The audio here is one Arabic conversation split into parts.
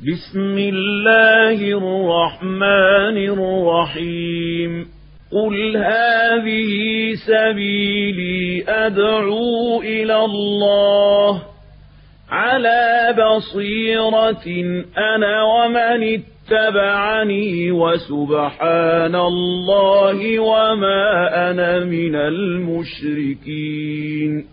بسم الله الرحمن الرحيم قل هذه سبيلي أدعو إلى الله على بصيرة أنا ومن اتبعني وسبحان الله وما أنا من المشركين.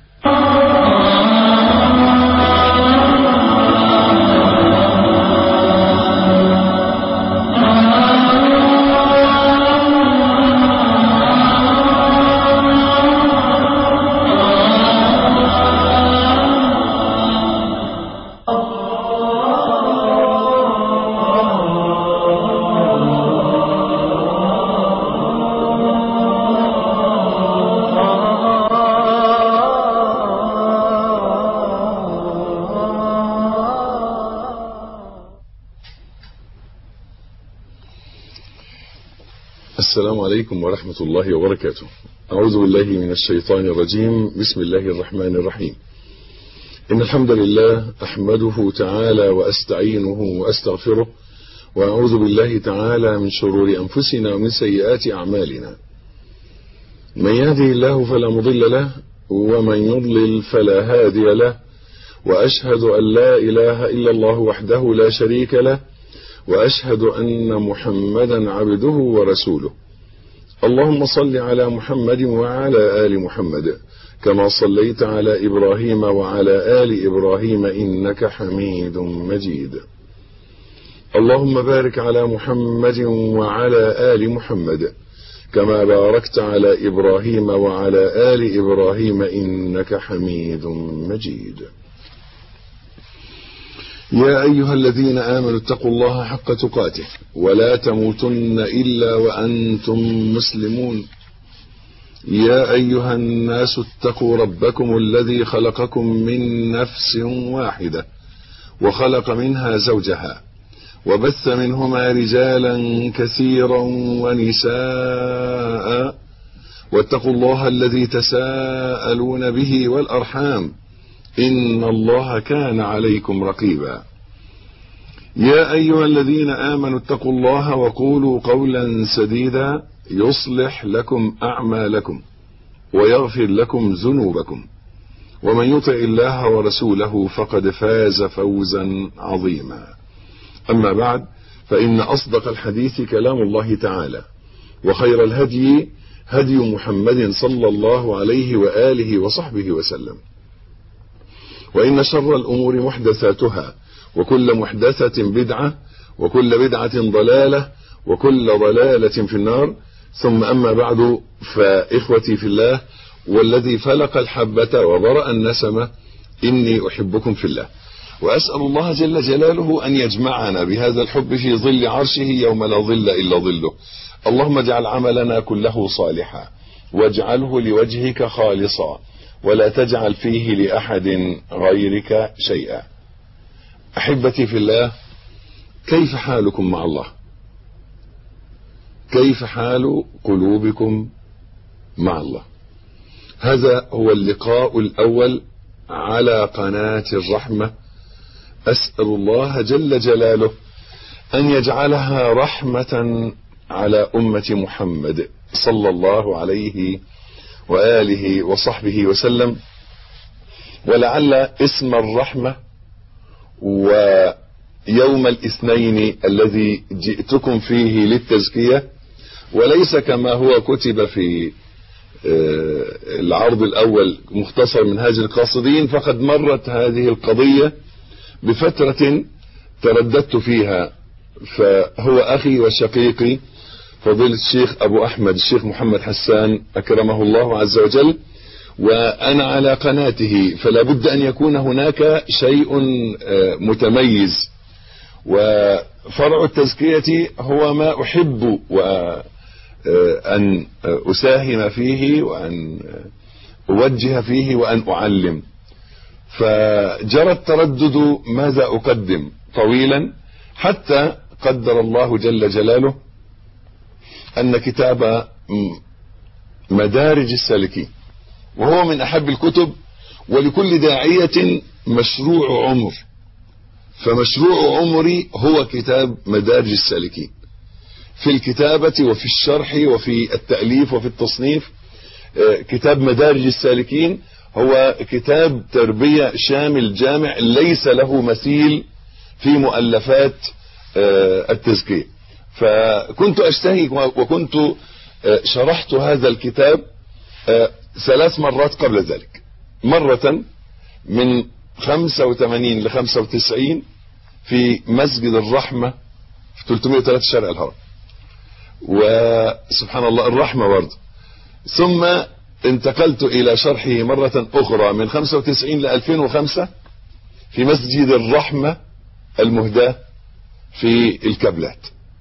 السلام عليكم ورحمة الله وبركاته. أعوذ بالله من الشيطان الرجيم. بسم الله الرحمن الرحيم. إن الحمد لله أحمده تعالى وأستعينه وأستغفره، وأعوذ بالله تعالى من شرور أنفسنا ومن سيئات أعمالنا. من يهده الله فلا مضل له، ومن يضلل فلا هادي له، وأشهد أن لا إله إلا الله وحده لا شريك له، وأشهد أن محمدا عبده ورسوله. اللهم صل على محمد وعلى آل محمد كما صليت على إبراهيم وعلى آل إبراهيم إنك حميد مجيد. اللهم بارك على محمد وعلى آل محمد كما باركت على إبراهيم وعلى آل إبراهيم إنك حميد مجيد. يا أيها الذين آمنوا اتقوا الله حق تقاته ولا تموتن إلا وأنتم مسلمون. يا أيها الناس اتقوا ربكم الذي خلقكم من نفس واحدة وخلق منها زوجها وبث منهما رجالا كثيرا ونساء، واتقوا الله الذي تساءلون به والأرحام إن الله كان عليكم رقيبا. يا أيها الذين آمنوا اتقوا الله وقولوا قولا سديدا يصلح لكم أعمالكم ويغفر لكم ذنوبكم، ومن يطع الله ورسوله فقد فاز فوزا عظيما. أما بعد، فإن أصدق الحديث كلام الله تعالى، وخير الهدي هدي محمد صلى الله عليه وآله وصحبه وسلم، وإن شر الأمور محدثاتها، وكل محدثة بدعة، وكل بدعة ضلالة، وكل ضلالة في النار. ثم أما بعد، فإخوتي في الله والذي فلق الحبة وبرأ النسمة، إني أحبكم في الله، وأسأل الله جل جلاله أن يجمعنا بهذا الحب في ظل عرشه يوم لا ظل إلا ظله. اللهم اجعل عملنا كله صالحا، واجعله لوجهك خالصا، ولا تجعل فيه لأحد غيرك شيئا. أحبتي في الله، كيف حالكم مع الله؟ كيف حال قلوبكم مع الله؟ هذا هو اللقاء الأول على قناة الرحمة. أسأل الله جل جلاله أن يجعلها رحمة على أمة محمد صلى الله عليه وآله وصحبه وسلم. ولعل اسم الرحمة ويوم الاثنين الذي جئتكم فيه للتزكية، وليس كما هو كتب في العرض الأول مختصر من هذه القاصدين، فقد مرت هذه القضية بفترة ترددت فيها. فهو أخي وشقيقي فضيلة الشيخ أبو أحمد الشيخ محمد حسان أكرمه الله عز وجل، وأنا على قناته، فلا بد أن يكون هناك شيء متميز. وفرع التزكية هو ما أحب وأن أساهم فيه، وأن أوجه فيه، وأن أعلم. فجرى التردد ماذا أقدم طويلا، حتى قدر الله جل جلاله أن كتاب مدارج السالكين، وهو من أحب الكتب، ولكل داعية مشروع عمر، فمشروع عمري هو كتاب مدارج السالكين، في الكتابة وفي الشرح وفي التأليف وفي التصنيف. كتاب مدارج السالكين هو كتاب تربية شامل جامع ليس له مثيل في مؤلفات التزكية. فكنت أشتهي وكنت شرحت هذا الكتاب 3 مرات قبل ذلك، مرة من 85 ل 95 في مسجد الرحمة في 303 شارع الهرم، وسبحان الله الرحمة برضه. ثم انتقلت إلى شرحه مرة أخرى من 95 ل 2005 في مسجد الرحمة المهداة في الكبلات.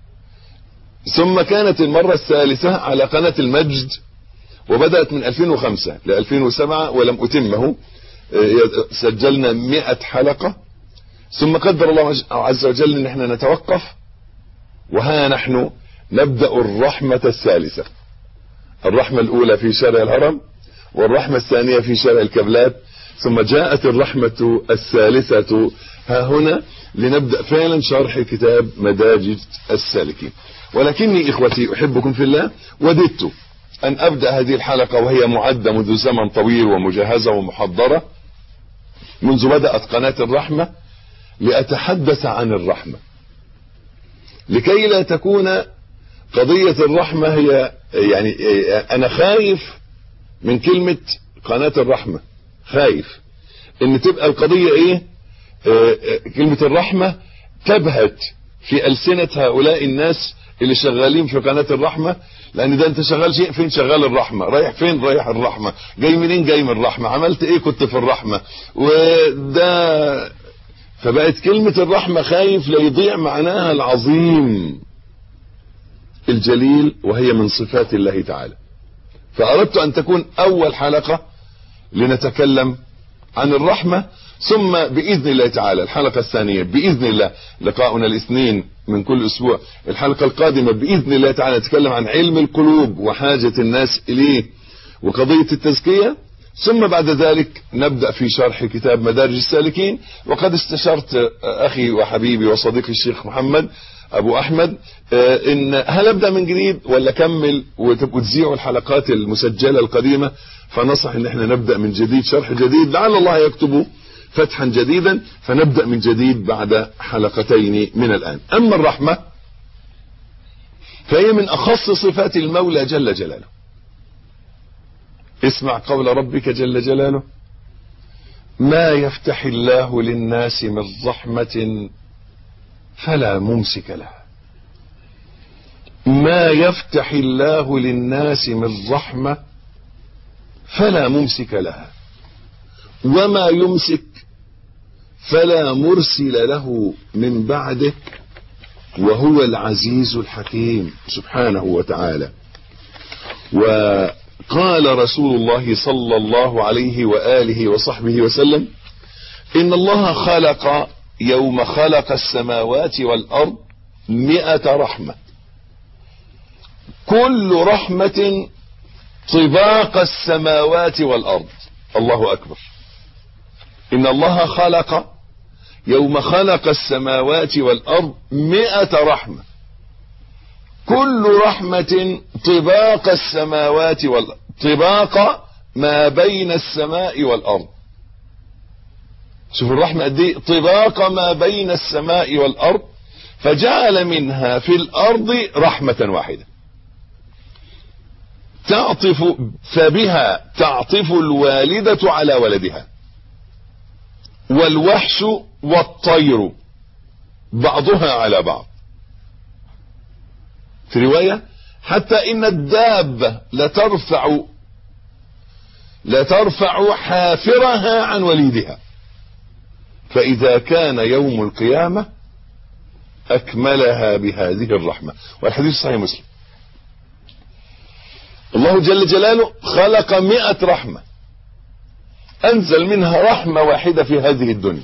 ثم كانت المرة الثالثة على قناة المجد، وبدأت من 2005 ل 2007 ولم أتمه. سجلنا 100 حلقة، ثم قدر الله عز وجل ان احنا نتوقف، وها نحن نبدأ الرحمة الثالثة. الرحمة الأولى في شارع الهرم، والرحمة الثانية في شارع الكبلات، ثم جاءت الرحمة الثالثة ها هنا لنبدأ فعلا شرح كتاب مدارج السالكين. ولكني إخوتي أحبكم في الله، وددت أن أبدأ هذه الحلقة وهي معدة منذ زمن طويل ومجهزة ومحضرة منذ بدأت قناة الرحمة، لأتحدث عن الرحمة، لكي لا تكون قضية الرحمة هي يعني أنا خايف من كلمة قناة الرحمة، خايف ان تبقى القضية ايه، كلمة الرحمة تبهت في ألسنة هؤلاء الناس اللي شغالين في قناة الرحمة. لان ده انت شغال شيء، فين شغال الرحمة، رايح فين رايح الرحمة، جاي منين جاي من الرحمة، عملت ايه كنت في الرحمة، وده فبقت كلمة الرحمة خايف لا يضيع معناها العظيم الجليل، وهي من صفات الله تعالى. فأردت أن تكون أول حلقة لنتكلم عن الرحمة، ثم بإذن الله تعالى الحلقة الثانية بإذن الله، لقاؤنا الاثنين من كل أسبوع، الحلقة القادمة بإذن الله تعالى نتكلم عن علم القلوب وحاجة الناس إليه وقضية التزكية. ثم بعد ذلك نبدأ في شرح كتاب مدارج السالكين. وقد استشرت أخي وحبيبي وصديقي الشيخ محمد أبو أحمد إن هل أبدأ من جديد ولا كمل وتبقوا تذيعوا الحلقات المسجلة القديمة. فنصح إن احنا نبدأ من جديد، شرح جديد، لعل الله يكتب فتحا جديدا، فنبدأ من جديد بعد حلقتين من الآن. أما الرحمة فهي من أخص صفات المولى جل جلاله. اسمع قول ربك جل جلاله: ما يفتح الله للناس من رحمة فلا ممسك لها. ما يفتح الله للناس من رحمة فلا ممسك لها، وما يمسك فلا مرسل له من بعده، وهو العزيز الحكيم سبحانه وتعالى. وقال رسول الله صلى الله عليه وآله وصحبه وسلم: إن الله خلق يوم خلق السماوات والأرض 100 رحمة، كل رحمة طباق السماوات والأرض. الله أكبر. إن الله خلق يوم خلق السماوات والأرض 100 رحمة، كل رحمة طباق السماوات والأرض، طباق ما بين السماء والأرض. شوف الرحمة قد ايه، طباق ما بين السماء والأرض، فجعل منها في الأرض رحمة واحدة فبها تعطف الوالدة على ولدها، والوحش والطير بعضها على بعض. في رواية: حتى إن الدابة لترفع حافرها عن وليدها، فإذا كان يوم القيامة أكملها بهذه الرحمة. والحديث صحيح مسلم. الله جل جلاله خلق 100 رحمة، أنزل منها رحمة واحدة في هذه الدنيا،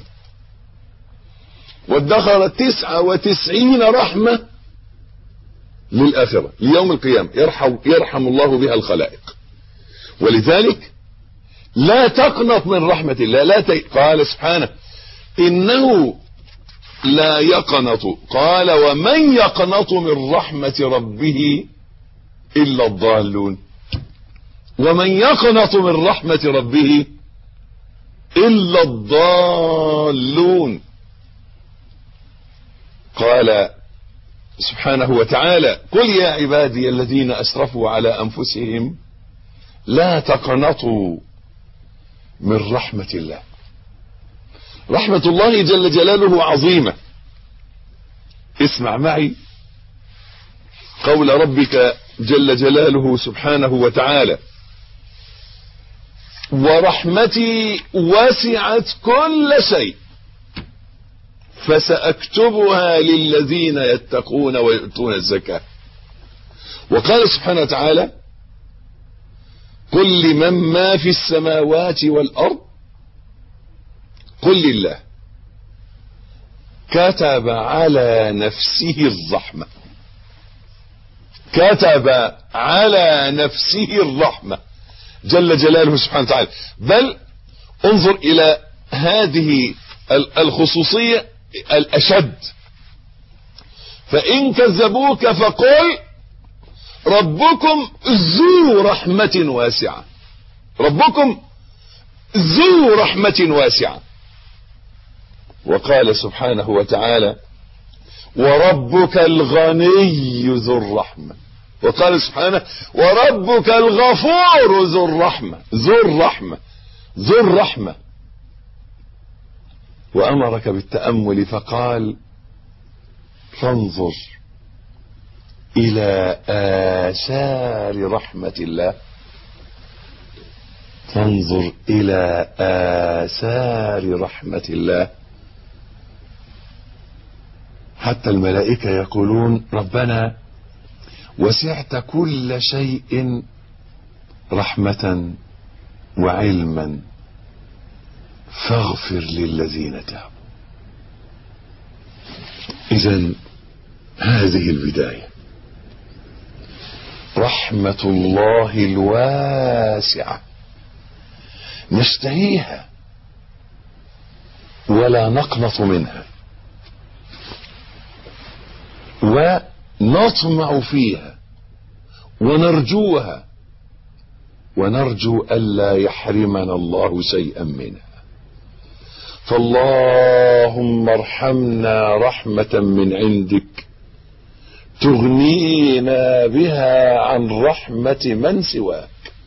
وادخر 99 رحمة للآخرة ليوم القيامة يرحم الله بها الخلائق. ولذلك لا تقنط من رحمة الله، قال سبحانه: إنه لا يقنط. قال ومن يقنط من رحمة ربه إلا الضالون. ومن يقنط من رحمة ربه إلا الضالون. قال سبحانه وتعالى قل يا عبادي الذين أسرفوا على أنفسهم لا تقنطوا من رحمة الله. رحمة الله جل جلاله عظيمة. اسمع معي قول ربك جل جلاله سبحانه وتعالى ورحمتي وسعت كل شيء فسأكتبها للذين يتقون ويؤتون الزكاة. وقال سبحانه وتعالى قل لمن ما في السماوات والأرض قل لله كتب على نفسه الرحمة. كتب على نفسه الرحمة جل جلاله سبحانه وتعالى. بل انظر إلى هذه الخصوصية الأشد. فإن كذبوك فقل ربكم ذو رحمة واسعة. ربكم ذو رحمة واسعة. وقال سبحانه وتعالى وربك الغني ذو الرحمة. وقال سبحانه وربك الغفور ذو الرحمة. ذو الرحمة ذو الرحمة. وأمرك بالتأمل فقال فانظر إلى آثار رحمة الله. فانظر إلى آثار رحمة الله. حتى الملائكة يقولون ربنا وسعت كل شيء رحمة وعلما فاغفر للذين تابوا. إذن هذه البداية. رحمة الله الواسعة نشتهيها ولا نقنط منها ونطمع فيها ونرجوها ونرجو ألا يحرمنا الله شيئا منها. فاللهم ارحمنا رحمة من عندك تغنينا بها عن رحمة من سواك.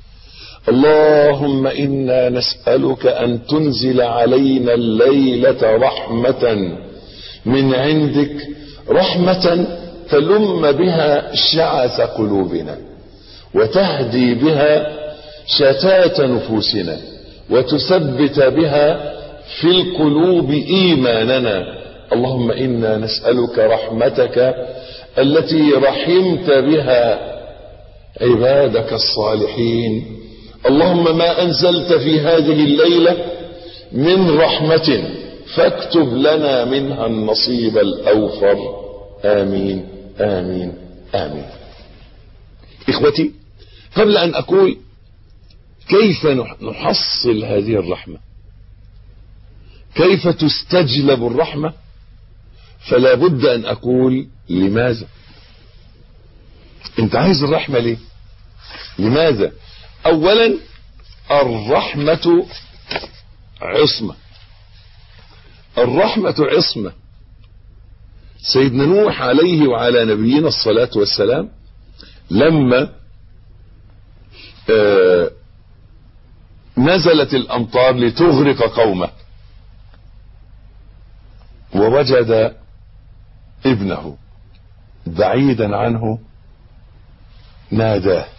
اللهم إنا نسألك أن تنزل علينا الليلة رحمة من عندك، رحمة تلم بها شعث قلوبنا وتهدي بها شتات نفوسنا وتثبت بها في القلوب إيماننا. اللهم إنا نسألك رحمتك التي رحمت بها عبادك الصالحين. اللهم ما أنزلت في هذه الليلة من رحمة فاكتب لنا منها النصيب الأوفر. آمين آمين آمين. إخوتي، قبل أن أقول كيف نحصل هذه الرحمة، كيف تستجلب الرحمة، فلا بد أن أقول لماذا. أنت عايز الرحمة ليه؟ لماذا؟ أولا الرحمة عصمة. الرحمة عصمة. سيدنا نوح عليه وعلى نبينا الصلاة والسلام لما نزلت الأمطار لتغرق قومه ووجد ابنه بعيدا عنه ناداه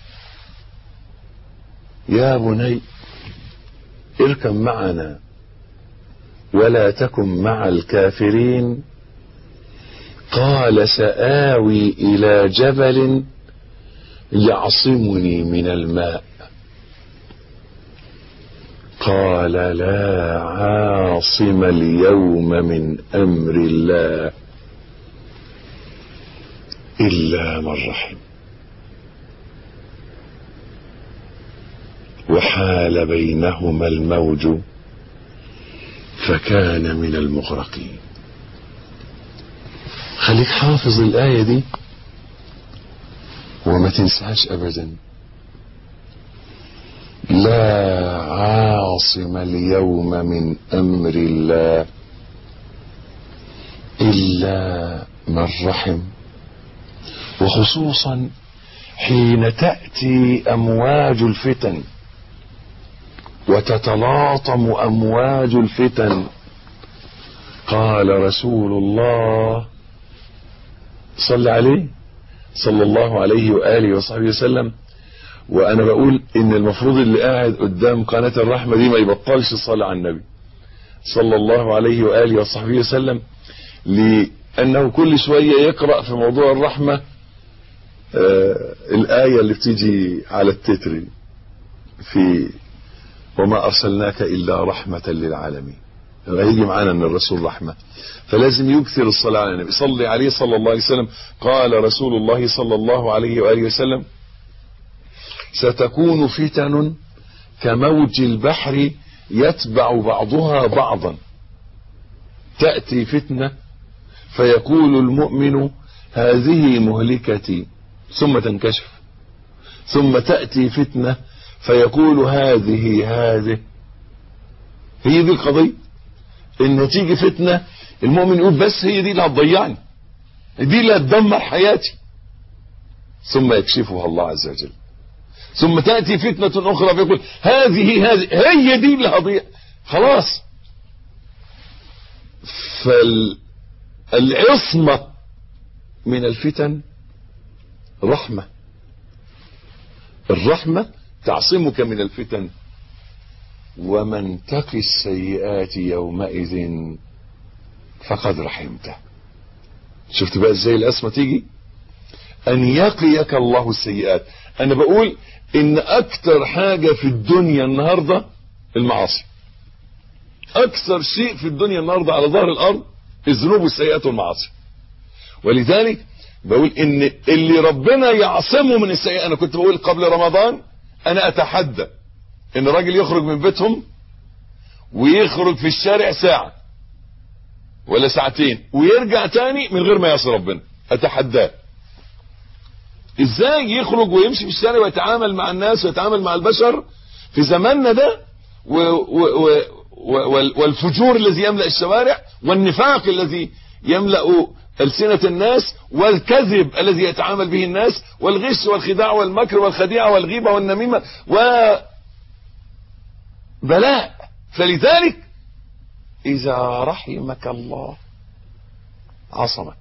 يا بني اركب معنا ولا تكن مع الكافرين. قال سآوي إلى جبل يعصمني من الماء. قال لا عاصم اليوم من أمر الله إلا من رحم. وحال بينهما الموج فكان من المغرقين. خليك حافظ الآية دي وما تنساش أبدا. لا عاصم اليوم من أمر الله إلا من رحم. وخصوصا حين تأتي أمواج الفتن وتتلاطم أمواج الفتن. قال رسول الله صلى عليه صلى الله عليه وآله وصحبه وسلم، وأنا بقول إن المفروض اللي قاعد قدام قناة الرحمة دي ما يبطلش الصلاة على النبي صلى الله عليه وآله وصحبه وسلم، لأنه كل شوية يقرأ في موضوع الرحمة الآية اللي بتيجي على التتر في وما أرسلناك إلا رحمة للعالمين. هيجي معانا أن الرسول رحمة، فلازم يكثر الصلاة على النبي. صلي عليه صلى الله عليه وسلم. قال رسول الله صلى الله عليه وآله وسلم: ستكون فتن كموج البحر يتبع بعضها بعضا. تأتي فتنة فيقول المؤمن هذه مهلكتي ثم تنكشف، ثم تأتي فتنة فيقول هذه. هي دي القضية، ان تيجي فتنة المؤمن يقول بس هي دي اللي هتضيعني، دي اللي هتدمر حياتي، ثم يكشفها الله عز وجل. ثم تأتي فتنة أخرى فيقول هذه هي دي اللي هضيع. خلاص. فالعصمة من الفتن رحمة. الرحمة تعصمك من الفتن. ومن تق السيئات يومئذ فقد رحمته. شفت بقى ازاي العصمة تيجي؟ ان يقيك الله السيئات. انا بقول ان اكتر حاجة في الدنيا النهاردة المعاصي. اكثر شيء في الدنيا النهاردة على ظهر الارض الذنوب والسيئات والمعاصي. ولذلك بقول ان اللي ربنا يعصمه من السيئات. انا كنت بقول قبل رمضان انا اتحدى ان راجل يخرج من بيتهم ويخرج في الشارع ساعة ولا ساعتين ويرجع تاني من غير ما يعصي ربنا. اتحداه ازاي يخرج ويمشي في الشارع ويتعامل مع الناس ويتعامل مع البشر في زماننا ده والفجور الذي يملأ الشوارع والنفاق الذي يملأ ألسنة الناس والكذب الذي يتعامل به الناس والغش والخداع والمكر والخديعة والغيبة والنميمة وبلاء. فلذلك إذا رحمك الله عصمك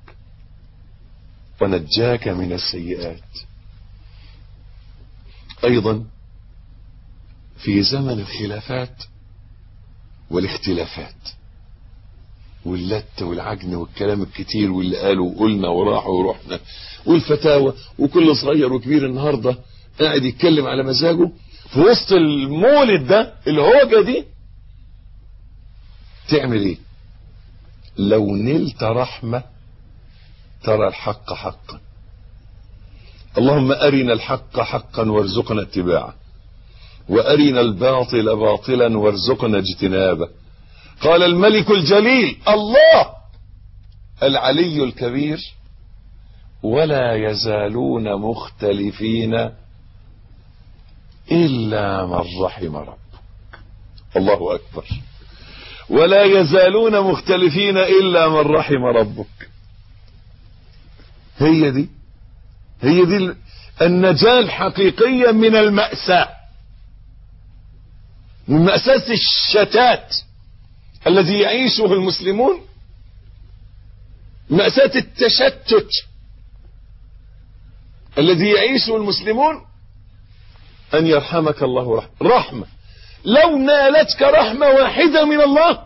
ونجاك من السيئات. أيضا في زمن الخلافات والاختلافات واللت والعجن والكلام الكتير واللي قالوا وقلنا وراحوا ورحنا والفتاوى وكل صغير وكبير النهاردة قاعد يتكلم على مزاجه في وسط المولد ده اللي هو جديد. تعمل ايه؟ لو نلت رحمة ترى الحق حقا. اللهم أرنا الحق حقا وارزقنا اتباعه وأرنا الباطل باطلا وارزقنا اجتنابه. قال الملك الجليل الله العلي الكبير ولا يزالون مختلفين إلا من رحم ربك. الله أكبر. ولا يزالون مختلفين إلا من رحم ربك. هي دي النجاة الحقيقية من المأساة، من مأساة الشتات الذي يعيشه المسلمون، مأساة التشتت الذي يعيشه المسلمون. أن يرحمك الله رحمة. لو نالتك رحمة واحدة من الله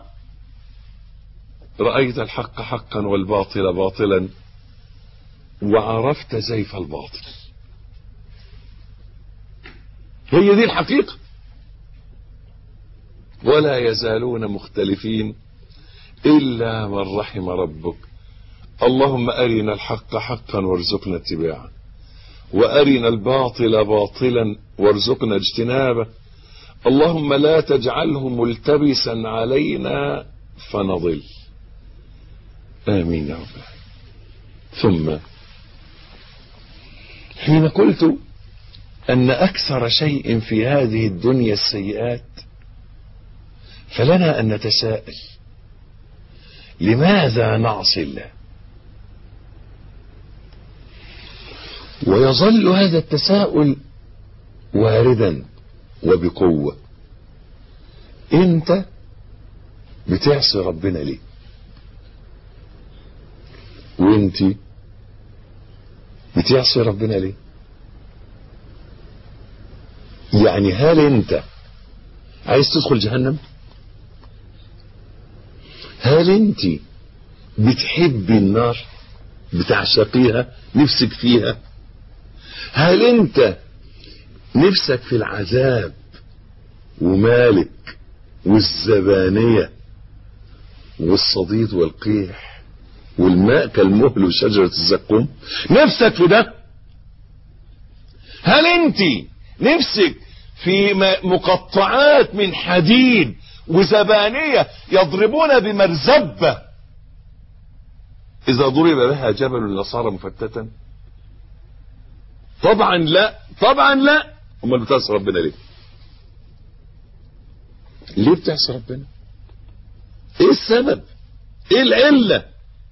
رأيت الحق حقا والباطل باطلا وعرفت زيف الباطل. هي دي الحقيقة. ولا يزالون مختلفين إلا من رحم ربك. اللهم أرنا الحق حقا وارزقنا اتباعه وأرنا الباطل باطلا وارزقنا اجتنابه. اللهم لا تجعله ملتبسا علينا فنضل. آمين يا رب. ثم حين قلت أن أكثر شيء في هذه الدنيا السيئات، فلنا أن نتساءل لماذا نعصي الله؟ ويظل هذا التساؤل واردا وبقوة. انت بتعصي ربنا ليه؟ وانت بتعصي ربنا ليه؟ يعني هل انت عايز تدخل جهنم؟ هل انت بتحبي النار؟ بتعشقيها؟ نفسك فيها؟ هل انت نفسك في العذاب ومالك والزبانية والصديد والقيح والماء كالمهل وشجرة الزقوم؟ نفسك في ده؟ هل انت نفسك في مقطعات من حديد وزبانية يضربون بمرزبة إذا ضرب بها جبل لصار مفتتا؟ طبعا لا، طبعا لا. امال بتعصي ربنا ليه؟ ليه بتعصي ربنا؟ ايه السبب؟ ايه العلة؟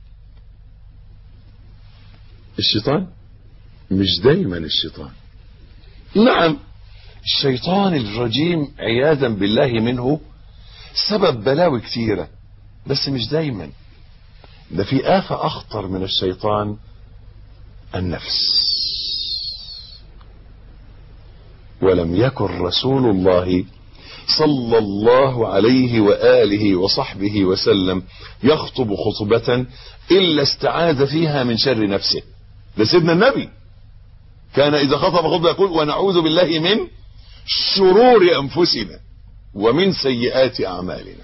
الشيطان؟ مش دايما الشيطان. نعم الشيطان الرجيم عياذا بالله منه سبب بلاوي كثيرة، بس مش دايما. ده في آفة أخطر من الشيطان، النفس. ولم يكن رسول الله صلى الله عليه وآله وصحبه وسلم يخطب خطبة إلا استعاذ فيها من شر نفسه. ده سيدنا النبي كان إذا خطب خطبة يقول ونعوذ بالله من شرور أنفسنا ومن سيئات أعمالنا.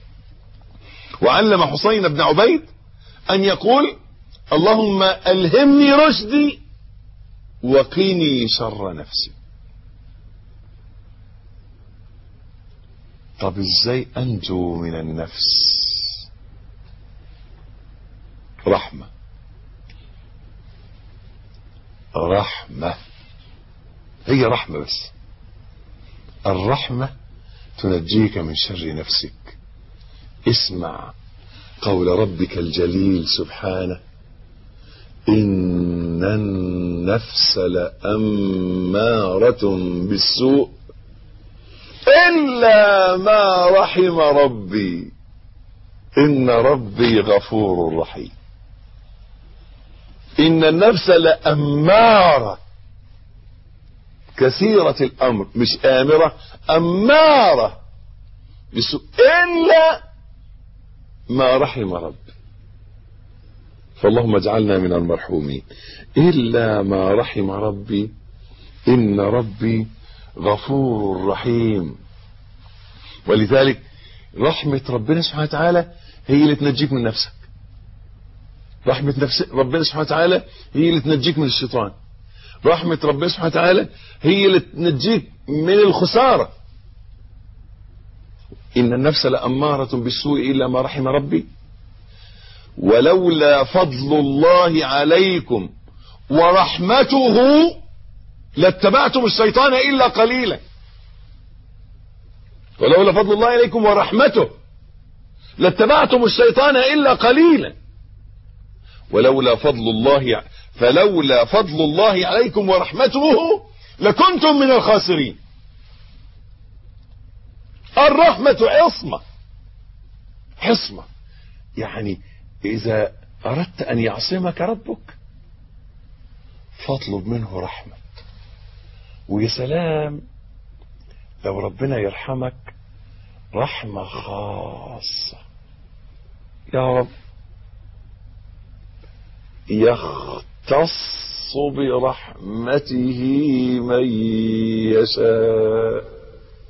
وعلم حسين بن عبيد أن يقول اللهم ألهمني رشدي وقيني شر نفسي. طب ازاي انجو من النفس؟ رحمة، رحمة، هي رحمة بس. الرحمة تنجيك من شر نفسك. اسمع قول ربك الجليل سبحانه إن النفس لأمارة بالسوء إلا ما رحم ربي إن ربي غفور رحيم. إن النفس لأمارة، كثيرة الأمر، مش آمرة، أمارة بالسوء إلا ما رحم ربي. فاللهم اجعلنا من المرحومين. إلا ما رحم ربي إن ربي غفور رحيم. ولذلك رحمة ربنا سبحانه وتعالى هي اللي تنجيك من نفسك. رحمة ربنا سبحانه وتعالى هي اللي تنجيك من الشيطان. رحمة ربنا سبحانه وتعالى هي اللي تنجيك من الخسارة. إن النفس لأمارة بالسوء إلا ما رحم ربي ولولا فضل الله عليكم ورحمته لاتبعتم الشيطان إلا قليلا. ولولا فضل الله عليكم ورحمته لاتبعتم الشيطان إلا قليلا. فلولا فضل الله عليكم ورحمته لكنتم من الخاسرين. الرحمة عصمة، حصمة. يعني إذا أردت أن يعصمك ربك فاطلب منه رحمة. ويا سلام لو ربنا يرحمك رحمة خاصة. يا رب يختص برحمته من يشاء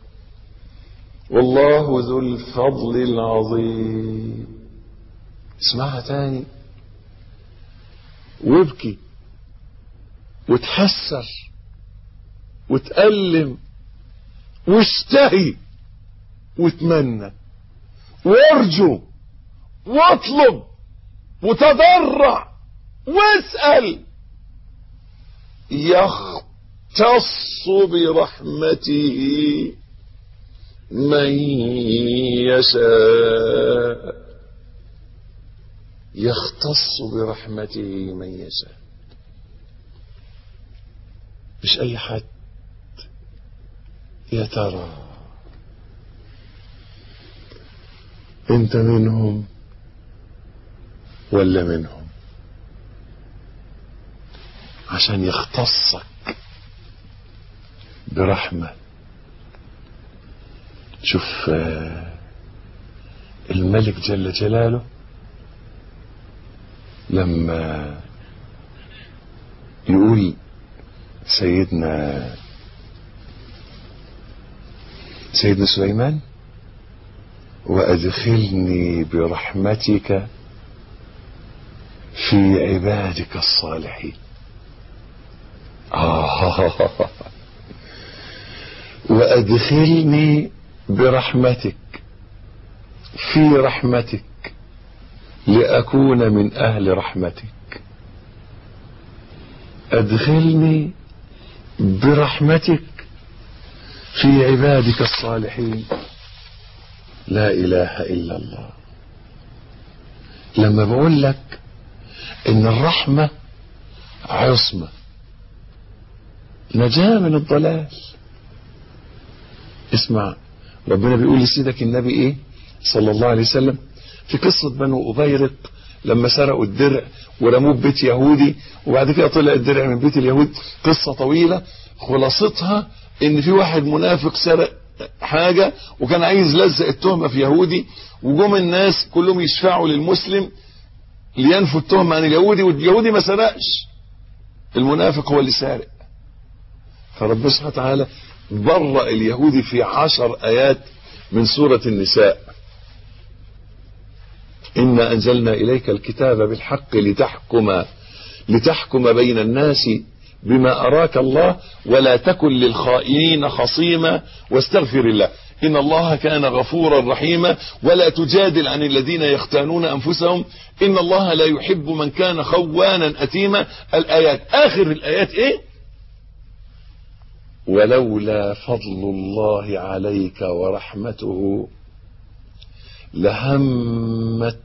والله ذو الفضل العظيم. اسمعها تاني وابكي وتحسر وتألم واشتهي وتمنى وارجو واطلب وتضرع واسأل. يختص برحمته من يشاء. يختص برحمته من يشاء. مش اي حد. يا ترى انت منهم ولا منهم؟ عشان يختصك برحمة. شوف الملك جل جلاله لما يقول سيدنا سليمان وأدخلني برحمتك في عبادك الصالحين. وأدخلني برحمتك في رحمتك لأكون من أهل رحمتك. أدخلني برحمتك في عبادك الصالحين. لا إله إلا الله. لما بقول لك إن الرحمة عصمة، نجاة من الضلال. اسمع، ربنا بيقول لسيدك النبي ايه صلى الله عليه وسلم في قصة بنو أبيرق لما سرقوا الدرع ورموه ببيت يهودي، وبعد كده طلع الدرع من بيت اليهود. قصة طويلة، خلاصتها ان في واحد منافق سرق حاجة وكان عايز لزق التهمة في يهودي، وجم الناس كلهم يشفعوا للمسلم لينفوا التهمة عن اليهودي، واليهودي ما سرقش، المنافق هو اللي سارق. فربنا سبحانه وتعالى برأ اليهودي في 10 آيات من سورة النساء. إنا أنزلنا إليك الكتاب بالحق لتحكم بين الناس بما أراك الله ولا تكن للخائنين خصيما واستغفر الله إن الله كان غفورا رحيما ولا تجادل عن الذين يختانون أنفسهم إن الله لا يحب من كان خوانا أثيما. الآيات، آخر الآيات إيه؟ ولولا فضل الله عليك ورحمته لهمت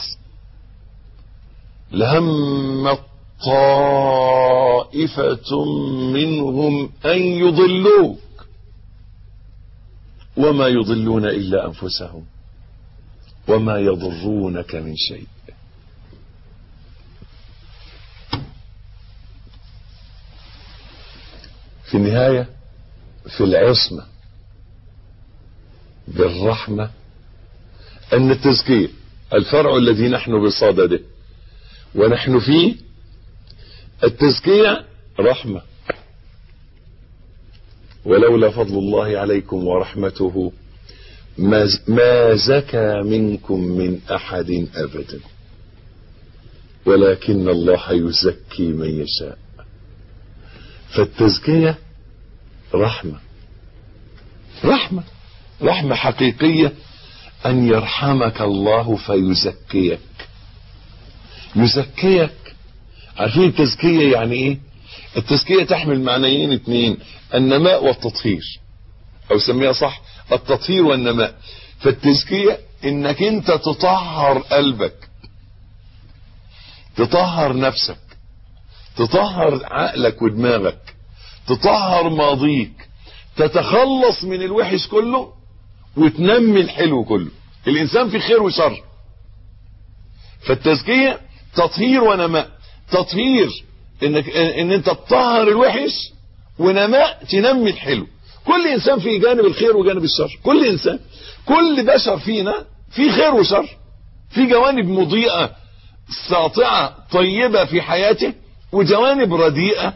طائفة منهم أن يضلوك وما يضلون إلا أنفسهم وما يضرونك من شيء. في النهاية في العصمة بالرحمة أن التزكية الفرع الذي نحن بصدده ونحن فيه، التزكية رحمة. ولولا فضل الله عليكم ورحمته ما زكى منكم من أحد أبدا ولكن الله يزكي من يشاء. فالتزكية رحمة حقيقية، أن يرحمك الله فيزكيك. عارفين التزكية يعني ايه؟ التزكية تحمل معنيين 2، النماء والتطهير، او سميها صح التطهير والنماء. فالتزكية انك انت تطهر قلبك، تطهر نفسك، تطهر عقلك ودماغك، تطهر ماضيك، تتخلص من الوحش كله وتنمي الحلو كله. الانسان في خير وشر، فالتزكية تطهير ونماء. تطهير ان انت تطهر الوحش، ونماء تنمي الحلو. كل انسان في جانب الخير وجانب الشر، كل انسان، كل بشر فينا في خير وشر، في جوانب مضيئة ساطعة طيبة في حياته، وجوانب رديئة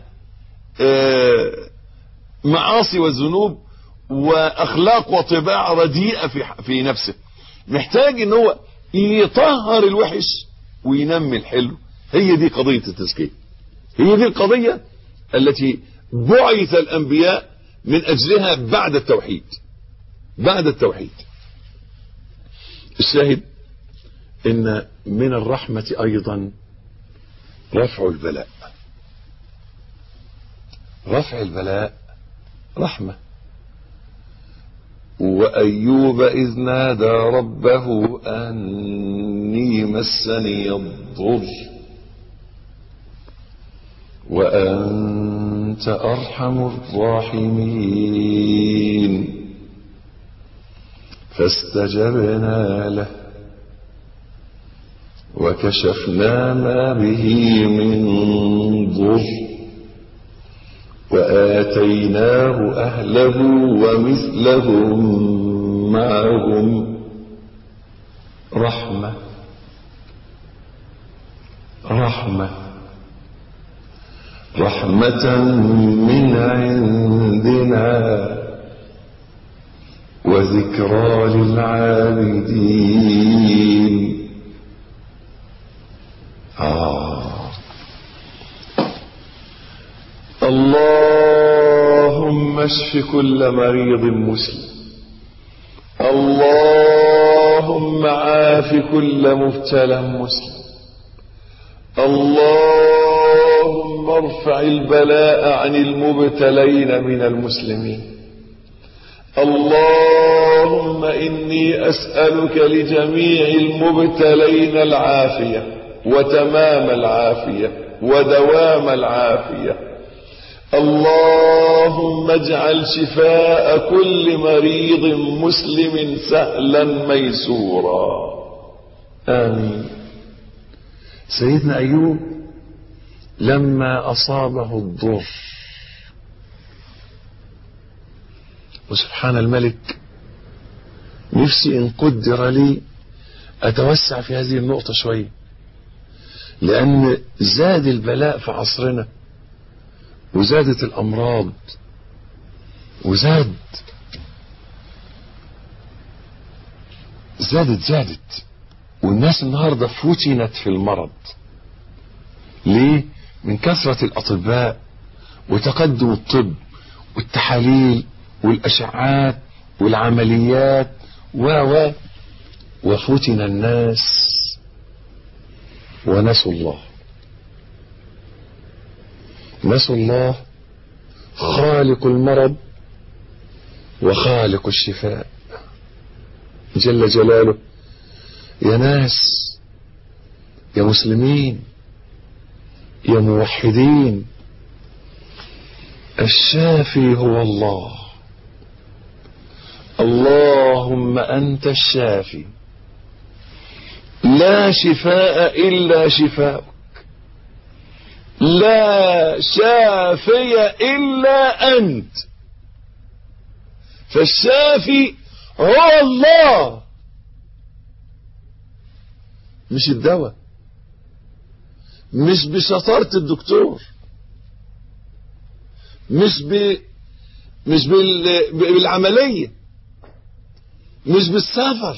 معاصي والذنوب واخلاق وطباع رديئة في نفسه. محتاج ان هو يطهر الوحش وينمي الحلو. هي دي قضية التزكية، هي دي القضية التي بعث الانبياء من اجلها بعد التوحيد. الشاهد ان من الرحمة ايضا رفع البلاء. رفع البلاء رحمة. وأيوب إذ نادى ربه أني مسني الضر وأنت أرحم الراحمين فاستجبنا له وكشفنا ما به من ضر وآتيناه أهله ومثلهم معهم رحمة من عندنا وذكرى للعابدين. اللهم اشف كل مريض مسلم. اللهم عاف كل مبتلى مسلم. اللهم ارفع البلاء عن المبتلين من المسلمين. اللهم إني أسألك لجميع المبتلين العافية وتمام العافية ودوام العافية. اللهم اجعل شفاء كل مريض مسلم سهلا ميسورا. آمين. سيدنا أيوب لما أصابه الضر، وسبحان الملك، نفسي إن قدر لي أتوسع في هذه النقطة شوية، لأن زاد البلاء في عصرنا وزادت الأمراض زادت والناس النهاردة فتنت في المرض. ليه؟ من كثرة الأطباء وتقدم الطب والتحاليل والأشعات والعمليات وفتن الناس ونسوا الله خالق المرض وخالق الشفاء جل جلاله. يا ناس، يا مسلمين، يا موحدين، الشافي هو الله. اللهم أنت الشافي، لا شفاء إلا شفاءك، لا شافي إلا أنت. فالشافي هو الله، مش الدواء، مش بشطارة الدكتور، مش بالعملية، مش بالسفر.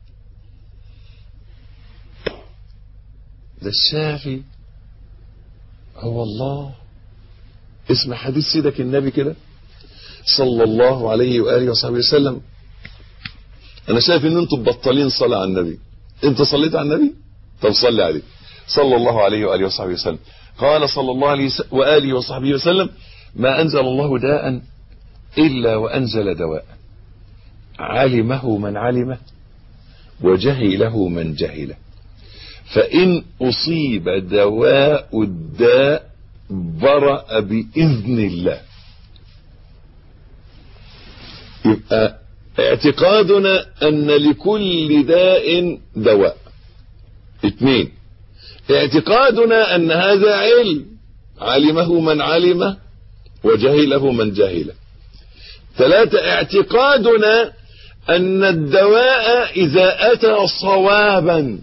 ده الشافي هو الله. اسم حديث سيدك النبي كده صلى الله عليه وآله وصحبه وسلم. أنا شايف إن أنتم بطلين صلاة على النبي. أنت صليت على النبي؟ طب صلي عليه صلى الله عليه وآله وصحبه وسلم. قال صلى الله عليه وآله وصحبه وسلم: ما أنزل الله داء إلا وأنزل دواء، علمه من علمه وجهله من جهله، فإن أصيب دواء الداء برأ بإذن الله. يبقى اعتقادنا أن لكل داء دواء. 2، اعتقادنا أن هذا علم، علمه من علمه وجهله من جهله. 3، اعتقادنا أن الدواء إذا أتى صوابا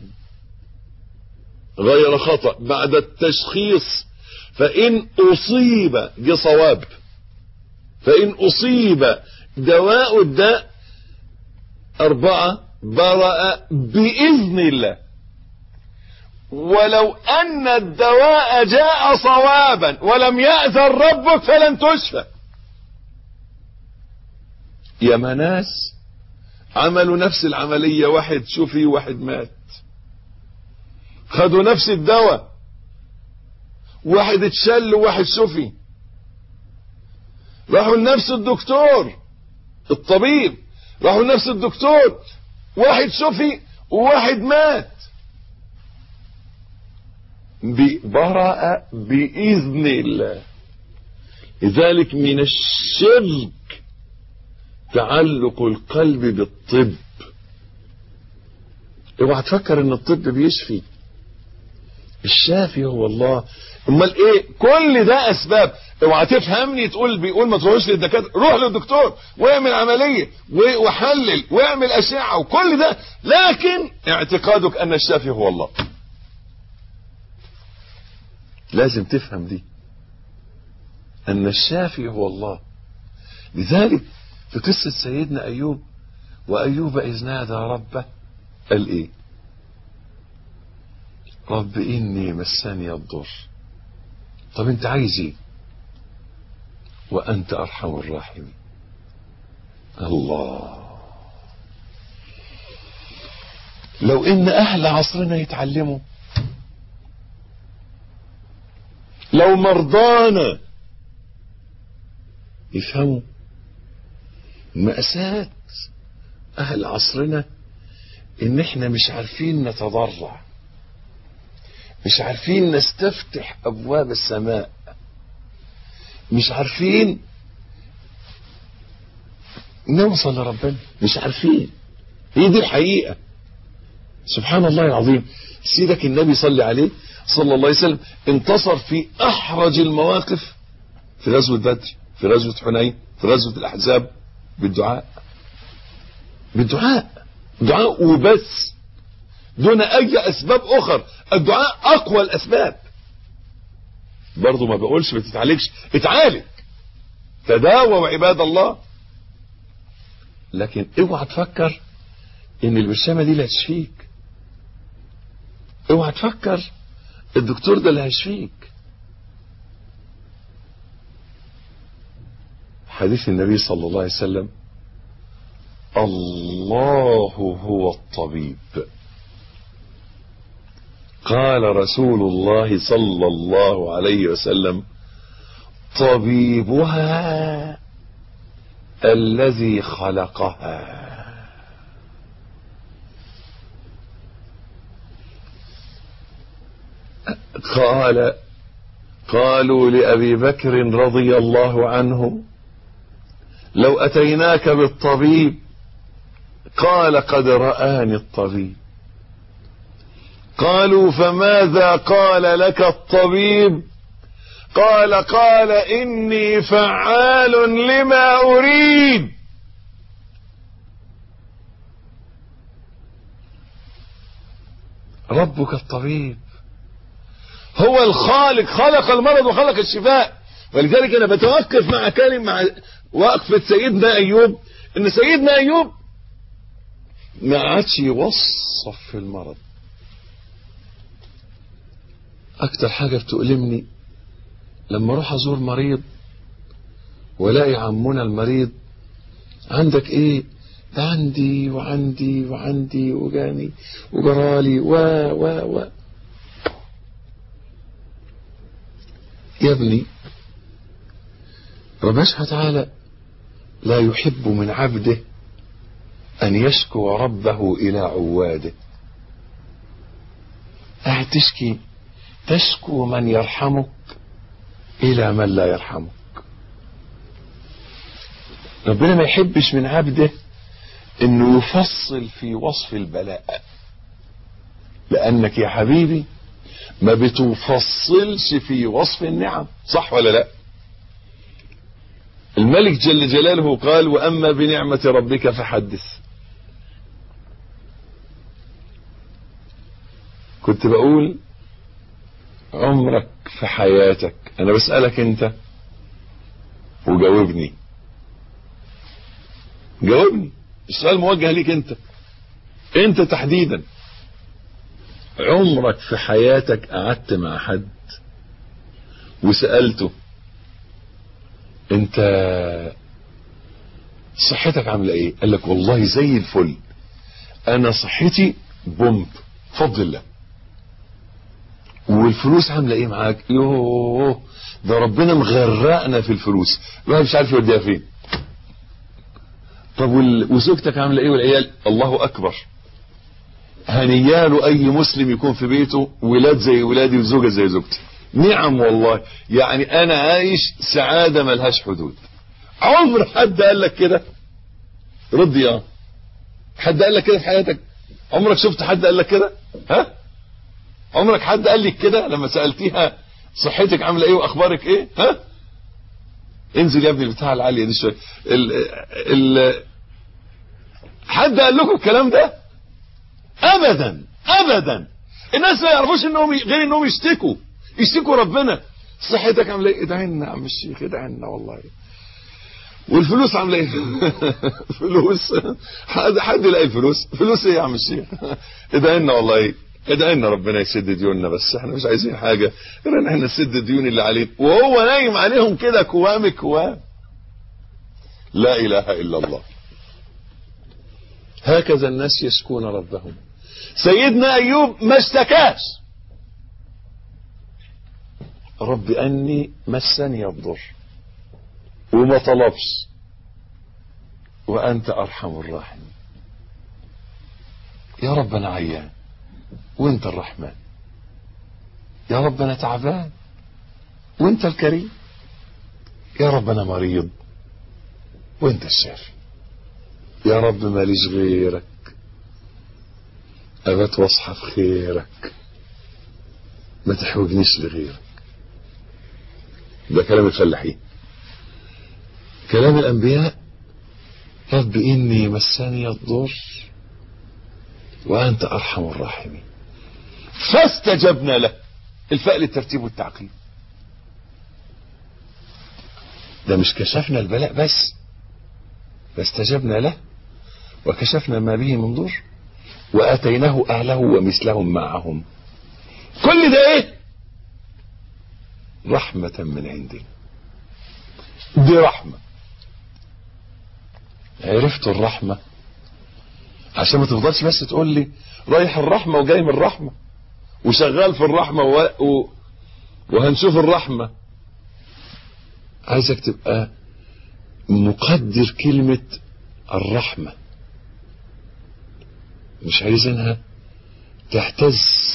غير خطأ بعد التشخيص، فإن أصيب دي صواب، فإن أصيب دواء الداء 4 برأ بإذن الله. ولو أن الدواء جاء صوابا ولم يأذن ربك فلن تشفى. يا ناس عملوا نفس العملية، واحد شفي واحد مات، خدوا نفس الدواء واحد اتشل وواحد شفي. راحوا لنفس الدكتور الطبيب، راحوا لنفس الدكتور، واحد شفي وواحد مات. برأ بإذن الله. لذلك من الشرك تعلق القلب بالطب. اوعى تفكر ان الطب بيشفي، الشافي هو الله. امال ايه؟ كل ده اسباب. اوعى تفهمني بيقول ما تروحوش للدكاتره، روح للدكتور واعمل عمليه وحلل واعمل اشعه وكل ده، لكن اعتقادك ان الشافي هو الله. لازم تفهم دي، ان الشافي هو الله. لذلك في قصه سيدنا ايوب، وايوب اذ نادى ربه قال ايه؟ رب اني مسني الضر. طب انت عايز ايه؟ وانت ارحم الراحمين. الله. لو ان اهل عصرنا يتعلموا، لو مرضانا يفهموا مأساة اهل عصرنا، ان احنا مش عارفين نتضرع، مش عارفين نستفتح ابواب السماء، مش عارفين نوصل لربنا، مش عارفين. هي دي الحقيقة. سبحان الله العظيم. سيدك النبي صلى عليه صلى الله عليه وسلم انتصر في احرج المواقف، في غزوة بدر، في غزوة حنين، في غزوة الاحزاب، بالدعاء. بالدعاء، دعاء وبس، دون اي اسباب اخر. الدعاء اقوى الاسباب. برضو ما بقولش ما تتعالجش، اتعالج، تداووا عباد الله، لكن اوعى تفكر ان البرشامه دي اللي هتشفيك. اوعى تفكر الدكتور ده اللي هيشفيك. حديث النبي صلى الله عليه وسلم: الله هو الطبيب. قال رسول الله صلى الله عليه وسلم: طبيبها الذي خلقها. قالوا لأبي بكر رضي الله عنه: لو أتيناك بالطبيب. قال: قد رآني الطبيب. قالوا: فماذا قال لك الطبيب؟ قال: إني فعال لما أريد. ربك الطبيب، هو الخالق، خلق المرض وخلق الشفاء. ولذلك أنا بتوقف مع مع وقفة سيدنا أيوب، إن سيدنا أيوب ما عادش يوصف في المرض. أكتر حاجة بتؤلمني لما أروح أزور مريض ولاقي عمنا المريض: عندك إيه؟ ده عندي وعندي وعندي وجاني وجرالي و يا ابني، ربنا سبحانه وتعالى لا يحب من عبده أن يشكو ربه إلى عواده. تشكو من يرحمك إلى من لا يرحمك. ربنا ما يحبش من عبده إنه يفصل في وصف البلاء، لأنك يا حبيبي ما بتفصلش في وصف النعم، صح ولا لا؟ الملك جل جلاله قال: وأما بنعمة ربك فحدث. كنت بقول عمرك في حياتك، أنا بسألك أنت وجاوبني، جاوبني، السؤال موجه ليك أنت تحديدا. عمرك في حياتك قعدت مع حد وسألته: أنت صحتك عاملة إيه؟ قال لك: والله زي الفل، أنا صحتي بومب بفضل الله. والفلوس عامله ايه معاك؟ يوه ده ربنا مغرقنا في الفلوس، الواحد مش عارف يوديها فين. طب وزوجتك عامله ايه والعيال؟ الله اكبر، هنياله اي مسلم يكون في بيته ولاد زي ولادي وزوجه زي زوجتي. نعم والله، يعني انا عايش سعاده ملهاش حدود. عمر حد قال لك كده؟ رد يا حد قال لك كده في حياتك؟ عمرك شفت حد قال لك كده؟ ها؟ عمرك حد قال لك كده لما سألتيها صحتك عامله ايه واخبارك ايه؟ ها؟ انزل يا ابني البتاع العاليه دي شويه. حد قال لكم الكلام ده؟ ابدا ابدا. الناس ما يعرفوش انهم غير انهم يشتكوا ربنا. صحتك عامله ايه؟ ادعي لنا يا عم الشيخ، ادعي لنا والله. والفلوس عامله ايه؟ فلوس حد يلاقي الفلوس؟ فلوس ايه يا عم الشيخ؟ ادعي لنا والله، ادعي لنا ربنا يسد ديوننا، بس احنا مش عايزين حاجه غير ان احنا نسد الديون اللي علينا. وهو نايم عليهم كده كوام. لا اله الا الله. هكذا الناس يشكون ربهم. سيدنا ايوب ما اشتكاش، رب اني مسني الضر، وما طلبش، وانت ارحم الراحمين. يا رب انا عيان وانت الرحمن، يا رب انا تعبان وانت الكريم، يا رب انا مريض وانت الشافي، يا رب ماليش غيرك، ابات واصحى في خيرك، ما تحوجنيش لغيرك. ده كلام الفلاحين. كلام الانبياء، رب اني مسني الضر وانت ارحم الراحمين. فاستجبنا له. الفاء للترتيب والتعقيب. ده مش كشفنا البلاء بس، فاستجبنا له وكشفنا ما به من ضر واتيناه اهله ومثلهم معهم. كل ده ايه؟ رحمة من عندنا. دي رحمة. عرفت الرحمة؟ عشان ما تفضلش بس تقول لي رايح الرحمة وجاي من الرحمة وشغال في الرحمة وهنشوف الرحمة. عايزك تبقى مقدر كلمة الرحمة، مش عايزينها تهتز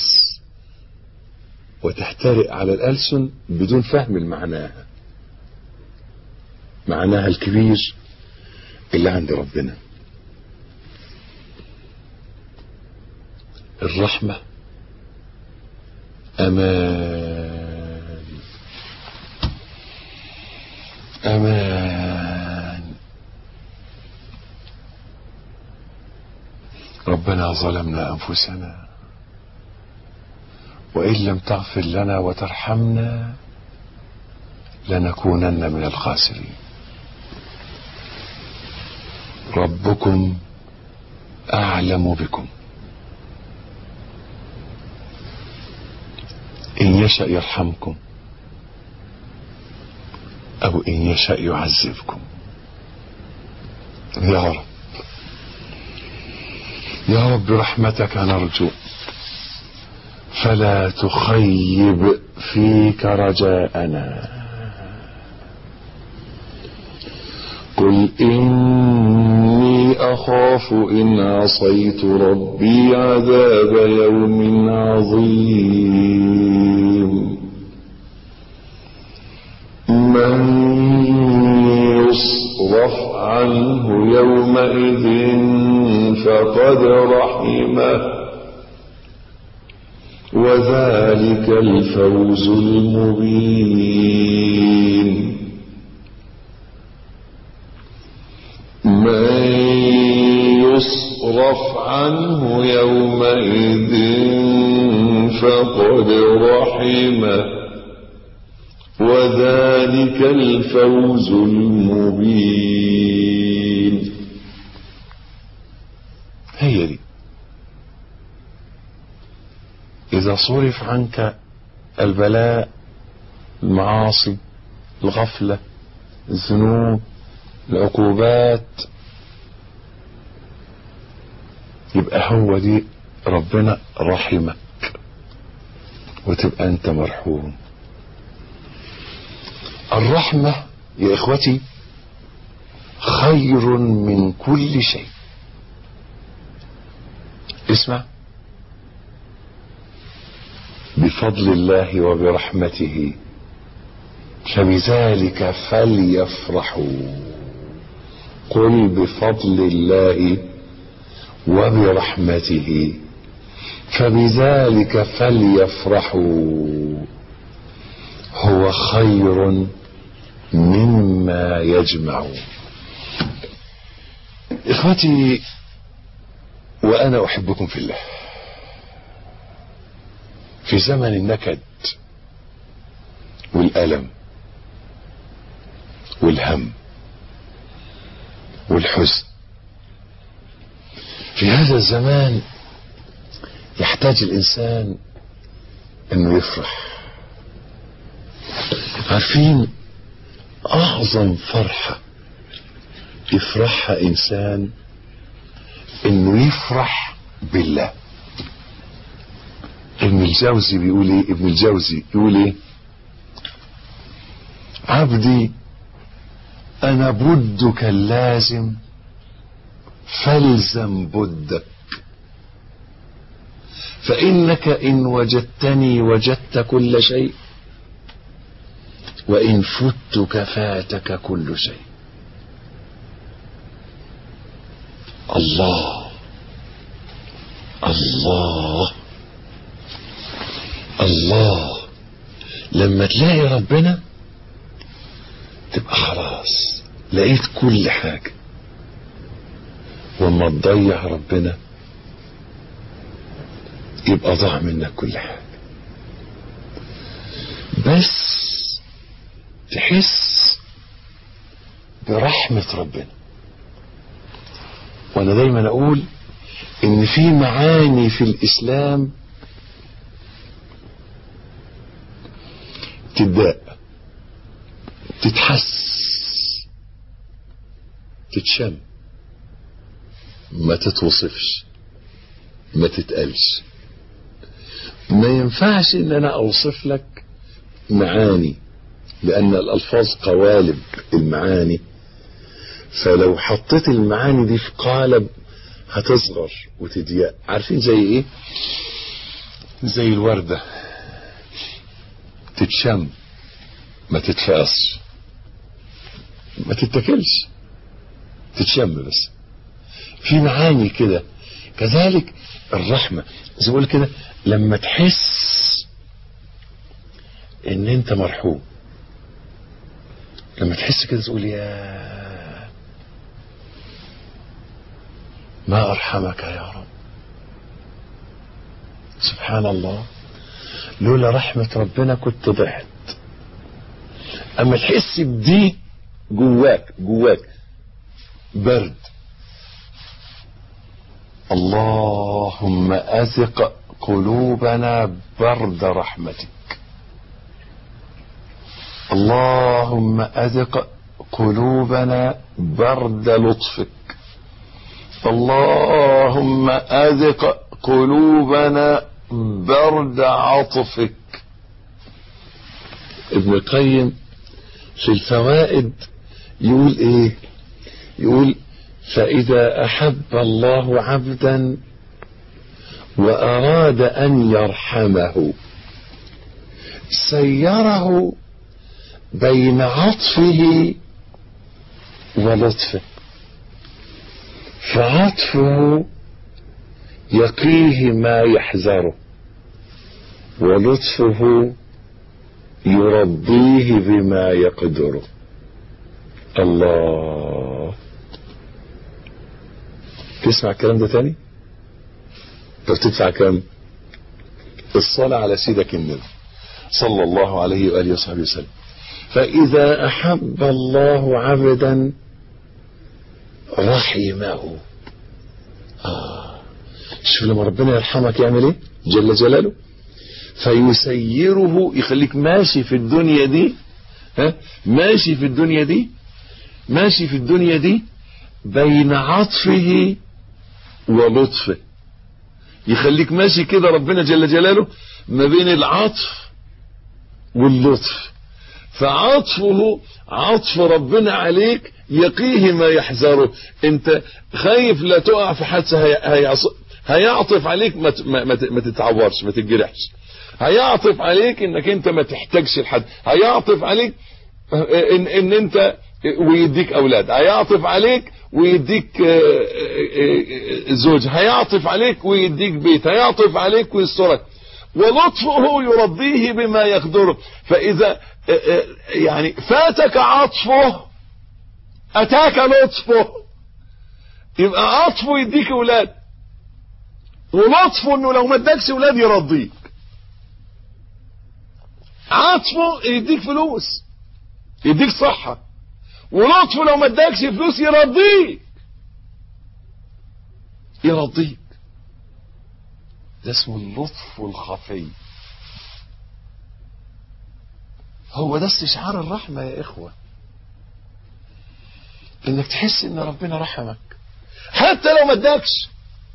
وتحترق على الألسن بدون فهم المعناها، معناها الكبير اللي عند ربنا. الرحمة أمان، أمان. ربنا ظلمنا أنفسنا وإن لم تغفر لنا وترحمنا لنكونن من الخاسرين. ربكم أعلم بكم، إن يشأ يرحمكم أو إن يشأ يعذبكم. يا رب، يا رب رحمتك نرجو، فلا تخيب فيك رجاءنا. قل إني أخاف إن عصيت ربي عذاب يوم عظيم. من يصرف عنه يومئذ فقد رحمه وذلك الفوز المبين. من يصرف عنه يومئذ فقد رحمه وذلك الفوز المبين. هي دي. إذا صرف عنك البلاء، المعاصي، الغفلة، الذنوب، العقوبات، يبقى هو دي ربنا رحمك وتبقى انت مرحوم. الرحمة يا اخوتي خير من كل شيء. اسمع، بفضل الله وبرحمته فبذلك فليفرحوا. قل بفضل الله وبرحمته فبذلك فليفرحوا هو خير مما يجمعون. اخوتي وانا احبكم في الله، في زمن النكد والألم والهم والحزن، في هذا الزمان يحتاج الإنسان أنه يفرح. عارفين أعظم فرحة يفرحها إنسان أنه يفرح بالله. ابن الجوزي بيقول ايه؟ عبدي انا بدك اللازم فالزم بدك، فانك ان وجدتني وجدت كل شيء، وان فتك فاتك كل شيء. الله الله الله، لما تلاقي ربنا تبقى خلاص لقيت كل حاجة، وما تضيع ربنا يبقى ضاع منك كل حاجة. بس تحس برحمة ربنا. وانا دايما اقول ان في معاني في الاسلام تداء، تتحس، تتشم، ما تتوصفش، ما تتقالش. ما ينفعش ان انا اوصف لك معاني، لان الالفاظ قوالب المعاني، فلو حطيت المعاني دي في قالب هتصغر وتضيق. عارفين زي ايه؟ زي الوردة، تتشم ما تتفقصش، ما تتاكلش، تتشم بس. في معاني كده. كذلك الرحمة، زي ما بقول كده، لما تحس ان انت مرحوم، لما تحس كده تقول يا ما ارحمك يا رب. سبحان الله، لولا رحمة ربنا كنت ضعت. اما تحس بدي جواك برد، اللهم اذق قلوبنا برد رحمتك، اللهم اذق قلوبنا برد لطفك، اللهم اذق قلوبنا برد عطفك. ابن القيم في الفوائد يقول ايه؟ يقول فإذا أحب الله عبدا وأراد أن يرحمه سيره بين عطفه ولطفه، فعطفه يقيه ما يحذره، ولطفه يرضيه بما يقدره. الله، تسمع الكلام ده تاني؟ طب تدفع كام؟ الصلاة على سيدك النبي صلى الله عليه وآله وصحبه وسلم. فإذا أحب الله عبدا رحمه. شوف لما ربنا يرحمك يعمل ايه جل جلاله؟ فيسيره، يخليك ماشي في الدنيا دي، ماشي في الدنيا دي بين عطفه ولطفه. يخليك ماشي كده ربنا جل جلاله ما بين العطف واللطف. فعطفه عطف ربنا عليك يقيه ما يحذره. انت خايف لا تقع في حادثه، هيعطف عليك ما تتعورش، ما تتجرحش. هيعطف عليك انك انت ما تحتاجش لحد. هيعطف عليك ان انت ويديك اولاد. هيعطف عليك ويديك زوج. هيعطف عليك ويديك بيت. هيعطف عليك ويسترك. ولطفه يربيه بما يقدره. فاذا يعني فاتك عطفه اتاك لطفه. يبقى عطفه يديك اولاد، ولطفه انه لو ما اداكش اولاد يرضيك. عطفه يديك فلوس، يديك صحة، ولطفه لو ما اداكش فلوس يرضيك. ده اسمه اللطف الخفي. هو ده استشعار الرحمة يا اخوة، انك تحس ان ربنا رحمك حتى لو ما اداكش.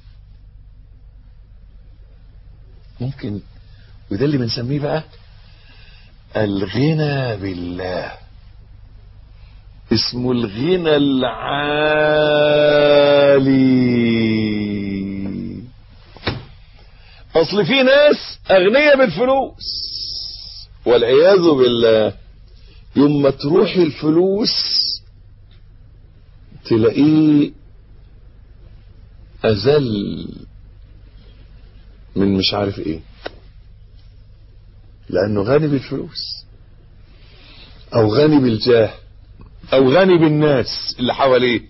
ممكن، وده اللي بنسميه بقى الغنى بالله. اسمه الغنى العالي. اصل في ناس اغنياء بالفلوس والعياذ بالله، يوم ما تروح الفلوس تلاقيه أذل من مش عارف ايه، لأنه غني بالفلوس أو غني بالجاه أو غني بالناس اللي حواليه.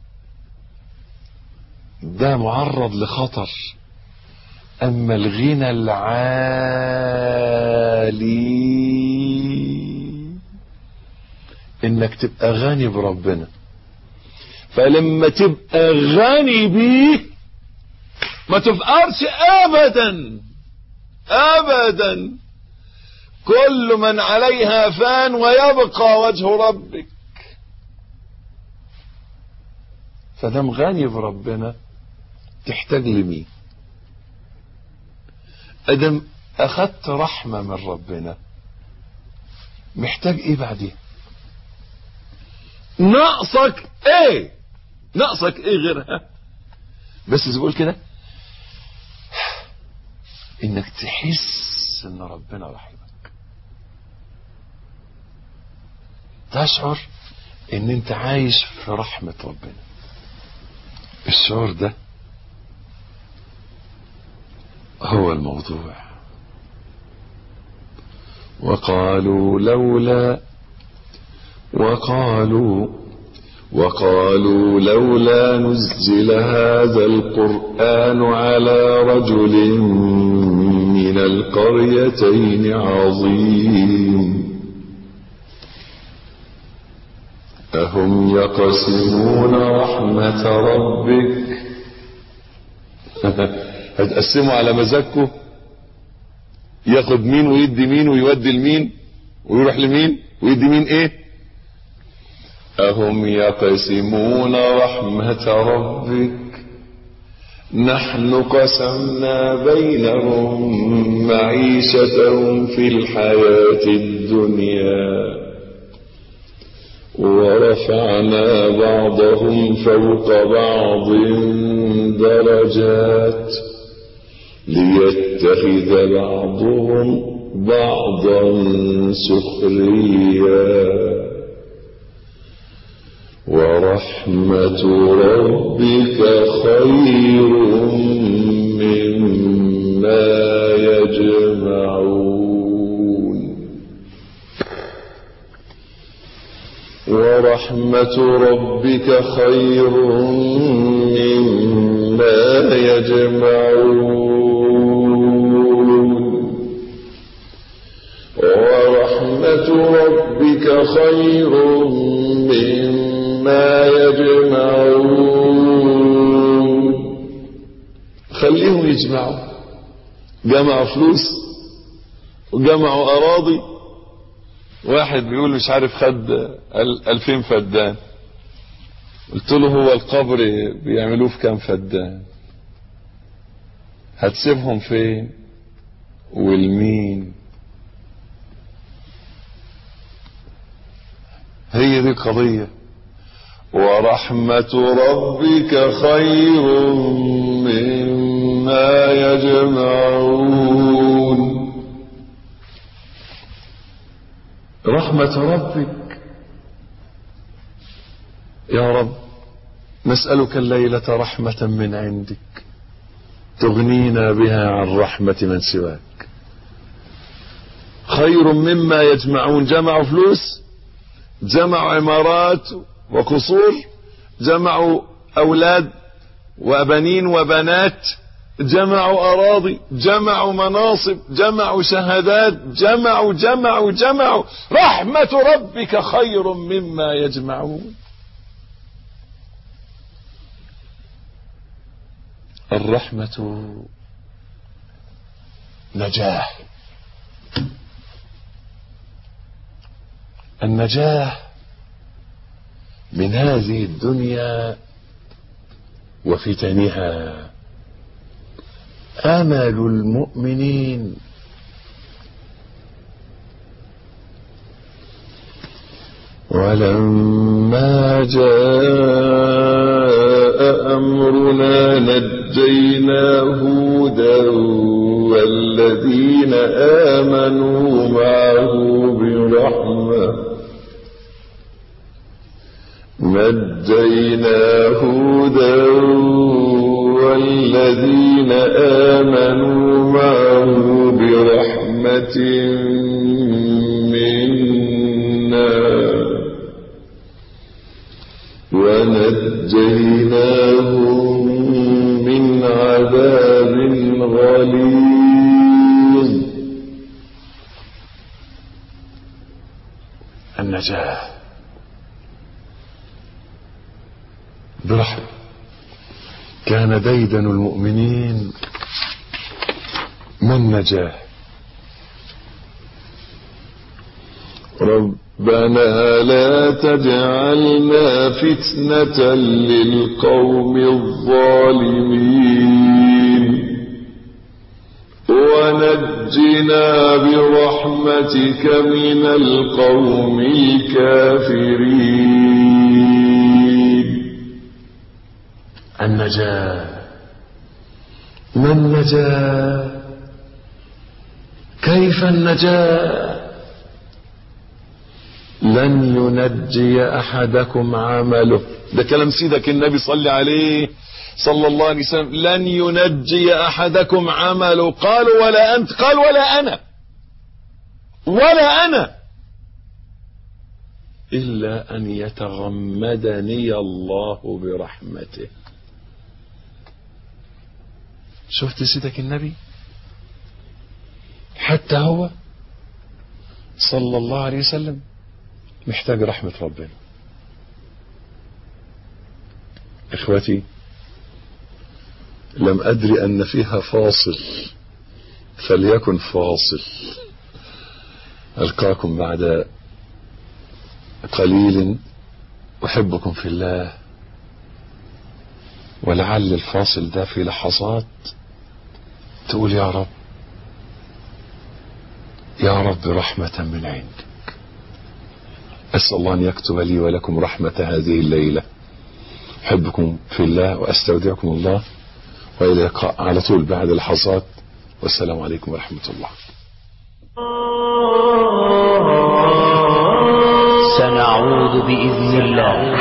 ده معرض لخطر. أما الغنى العالي إنك تبقى غني بربنا. فلما تبقى غني بيه ما تفقرش ابدا ابدا. كل من عليها فان ويبقى وجه ربك. فدام غني بربنا تحتاج لمين؟ ادم اخذت رحمة من ربنا محتاج ايه بعدين؟ ناقصك ايه؟ ناقصك ايه غيرها؟ بس زي بقول كده انك تحس ان ربنا رحمك، تشعر ان انت عايش في رحمة ربنا. الشعور ده هو الموضوع. وقالوا لولا نزل هذا القرآن على رجل من القريتين عظيم أهم يقسمون رحمة ربك. هتقسموا على مزاجكم، ياخد مين ويدي مين ويودي لمين ويروح لمين ويدي مين ايه؟ أهم يقسمون رحمة ربك نحن قسمنا بينهم معيشتهم في الحياة الدنيا ورفعنا بعضهم فوق بعض درجات ليتخذ بعضهم بعضا سخريا ورحمة ربك خير مما يجمعون. ورحمة ربك خير مما يجمعون. ورحمة ربك خير مما يجمعون. خليهم يجمعوا. جمعوا فلوس وجمعوا أراضي. واحد بيقول مش عارف خد 2000 فدان. قلت له هو القبر بيعملوه في كام فدان؟ هتسيبهم فين والمين. هي دي القضية. ورحمة ربك خير مما يجمعون. رحمة ربك. يا رب نسألك الليلة رحمة من عندك تغنينا بها عن رحمة من سواك. خير مما يجمعون. جمعوا فلوس، جمعوا عمارات وقصور، جمعوا أولاد وبنين وبنات، جمعوا أراضي، جمعوا مناصب، جمعوا شهادات، جمعوا. رحمة ربك خير مما يجمعون. الرحمة نجاة. النجاة من هذه الدنيا وفتنها. آمل المؤمنين ولما جاء أمرنا نجينا هودا والذين آمنوا معه برحمة والذين آمنوا معه برحمة منا ونجيناهم من عذاب غليظ. النجاة برحمة. كان ديدن المؤمنين من نجاه. ربنا لا تجعلنا فتنة للقوم الظالمين ونجنا برحمتك من القوم الكافرين. النجاة. من نجا؟ كيف النجاة؟ لن ينجي أحدكم عمله. ده كلام سيدك النبي صلى عليه صلى الله عليه وسلم. لن ينجي أحدكم عمله. قالوا ولا أنت؟ قال ولا أنا إلا أن يتغمدني الله برحمته. شفت سيدك النبي حتى هو صلى الله عليه وسلم محتاج رحمة ربنا. إخوتي لم أدري أن فيها فاصل فليكن فاصل. ألقاكم بعد قليل. أحبكم في الله. ولعل الفاصل ده في لحظات تقول يا رب يا رب رحمة من عندك. أسأل الله أن يكتب لي ولكم رحمة هذه الليلة. أحبكم في الله وأستودعكم الله وإلى اللقاء على طول بعد لحظات. والسلام عليكم ورحمة الله. سنعود بإذن الله.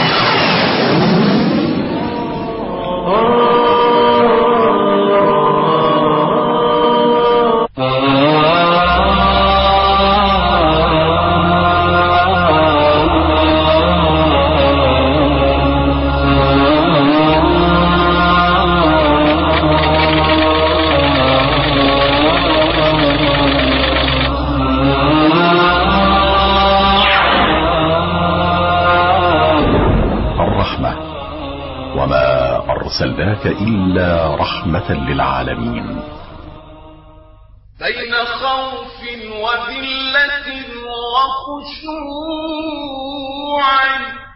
أرسلناك إلا رحمة للعالمين. بين خوف وذلة وخشوع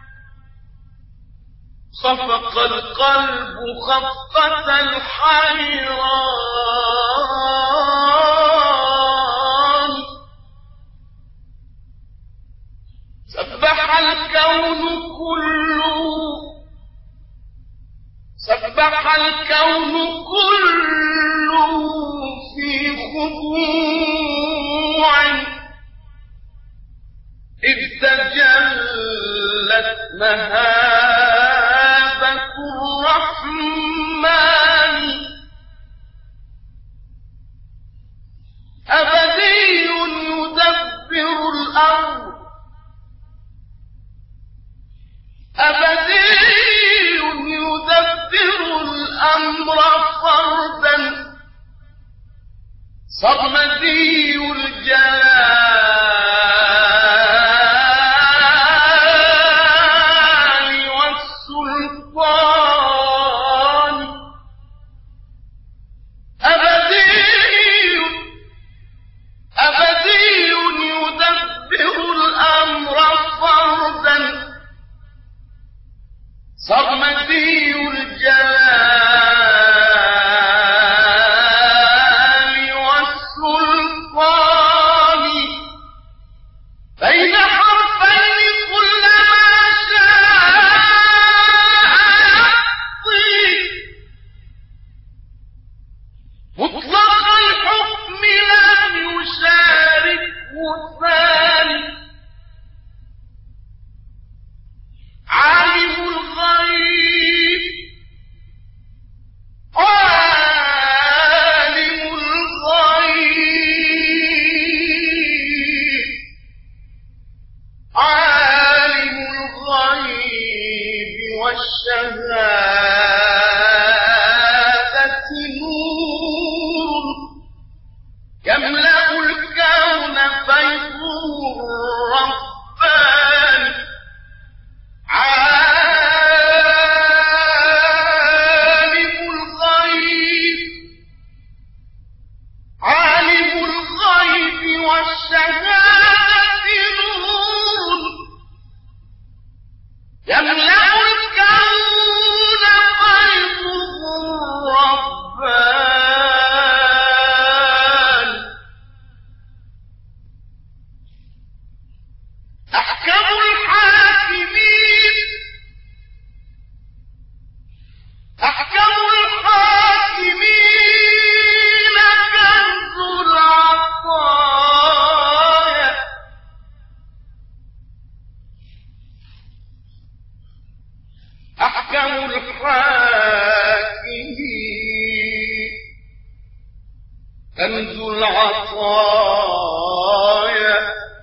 صفق القلب خفة الحيران الكون كله في خضوع إذ تجلت مهابة الرحمن أبدي يدبر الأمر أبدي يدبر الأمر فردا صمدي الجلال والسلطان أبدي يدبر الأمر فردا صمدي الجلال والسلطان بين حرفين كلما شاء يقضي مطلق الحكم لم يشاركه ثاني عالم الغيب والشهادة نور يملأ الكون فيض الرباني عالم الغيب والشهادة نور يملأ الكون فيض الرباني أحكم الحاكمين كنز العطايا أحكم الحاكمين كنز العطايا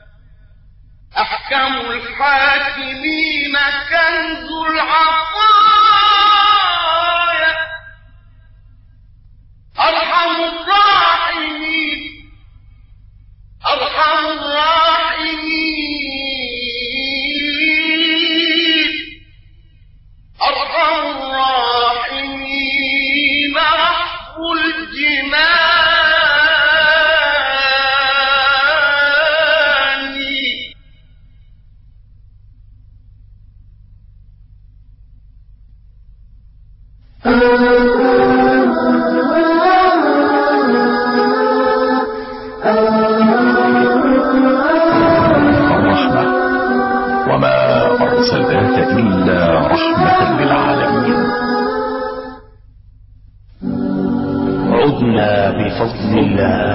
أحكم الحاكمين كنز العطايا أرحم الراحمين رحب الجنان الرحمة وما أرسلناك إلا رحمة للعالمين. عدنا بفضل الله.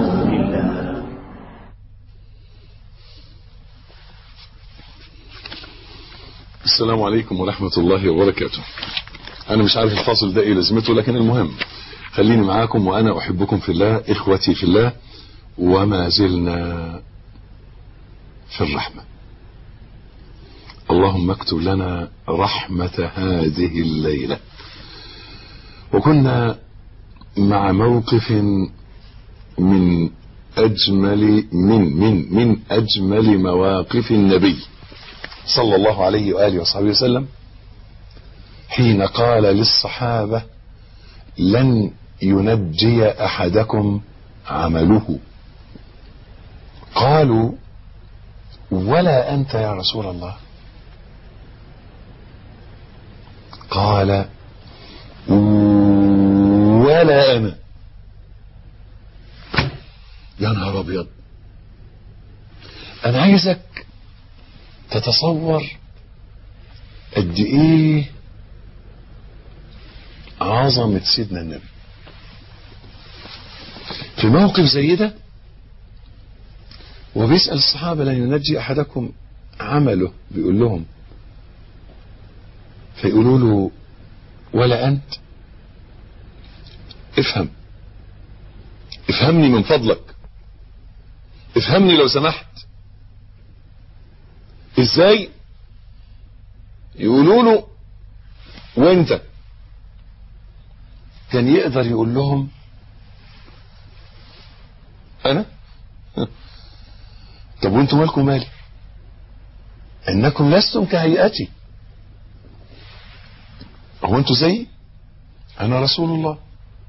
السلام عليكم ورحمة الله وبركاته. أنا مش عارف الفاصل ده إيه لازمته، لكن المهم خليني معاكم وأنا أحبكم في الله، إخوتي في الله، وما زلنا في الرحمة. اللهم اكتب لنا رحمة هذه الليلة. وكنا مع موقف من أجمل مواقف النبي صلى الله عليه وآله وصحبه وسلم، حين قال للصحابة: لن ينجي أحدكم عمله. قالوا: ولا أنت يا رسول الله؟ قال: ولا أنا. يا نهار أبيض. أنا عايزك تتصور قد ايه عظمة سيدنا النبي في موقف زي ده، وبيسأل الصحابة: لن ينجي احدكم عمله؟ بيقول لهم، فيقولوا له: ولا انت؟ افهمني من فضلك، افهمني لو سمحت. ازاي؟ يقولوا له: وانت؟ كان يقدر يقول لهم: انا؟ طب وانتم مالكم مالي؟ انكم لستم كهيئتي. هو انتم زيي؟ انا رسول الله.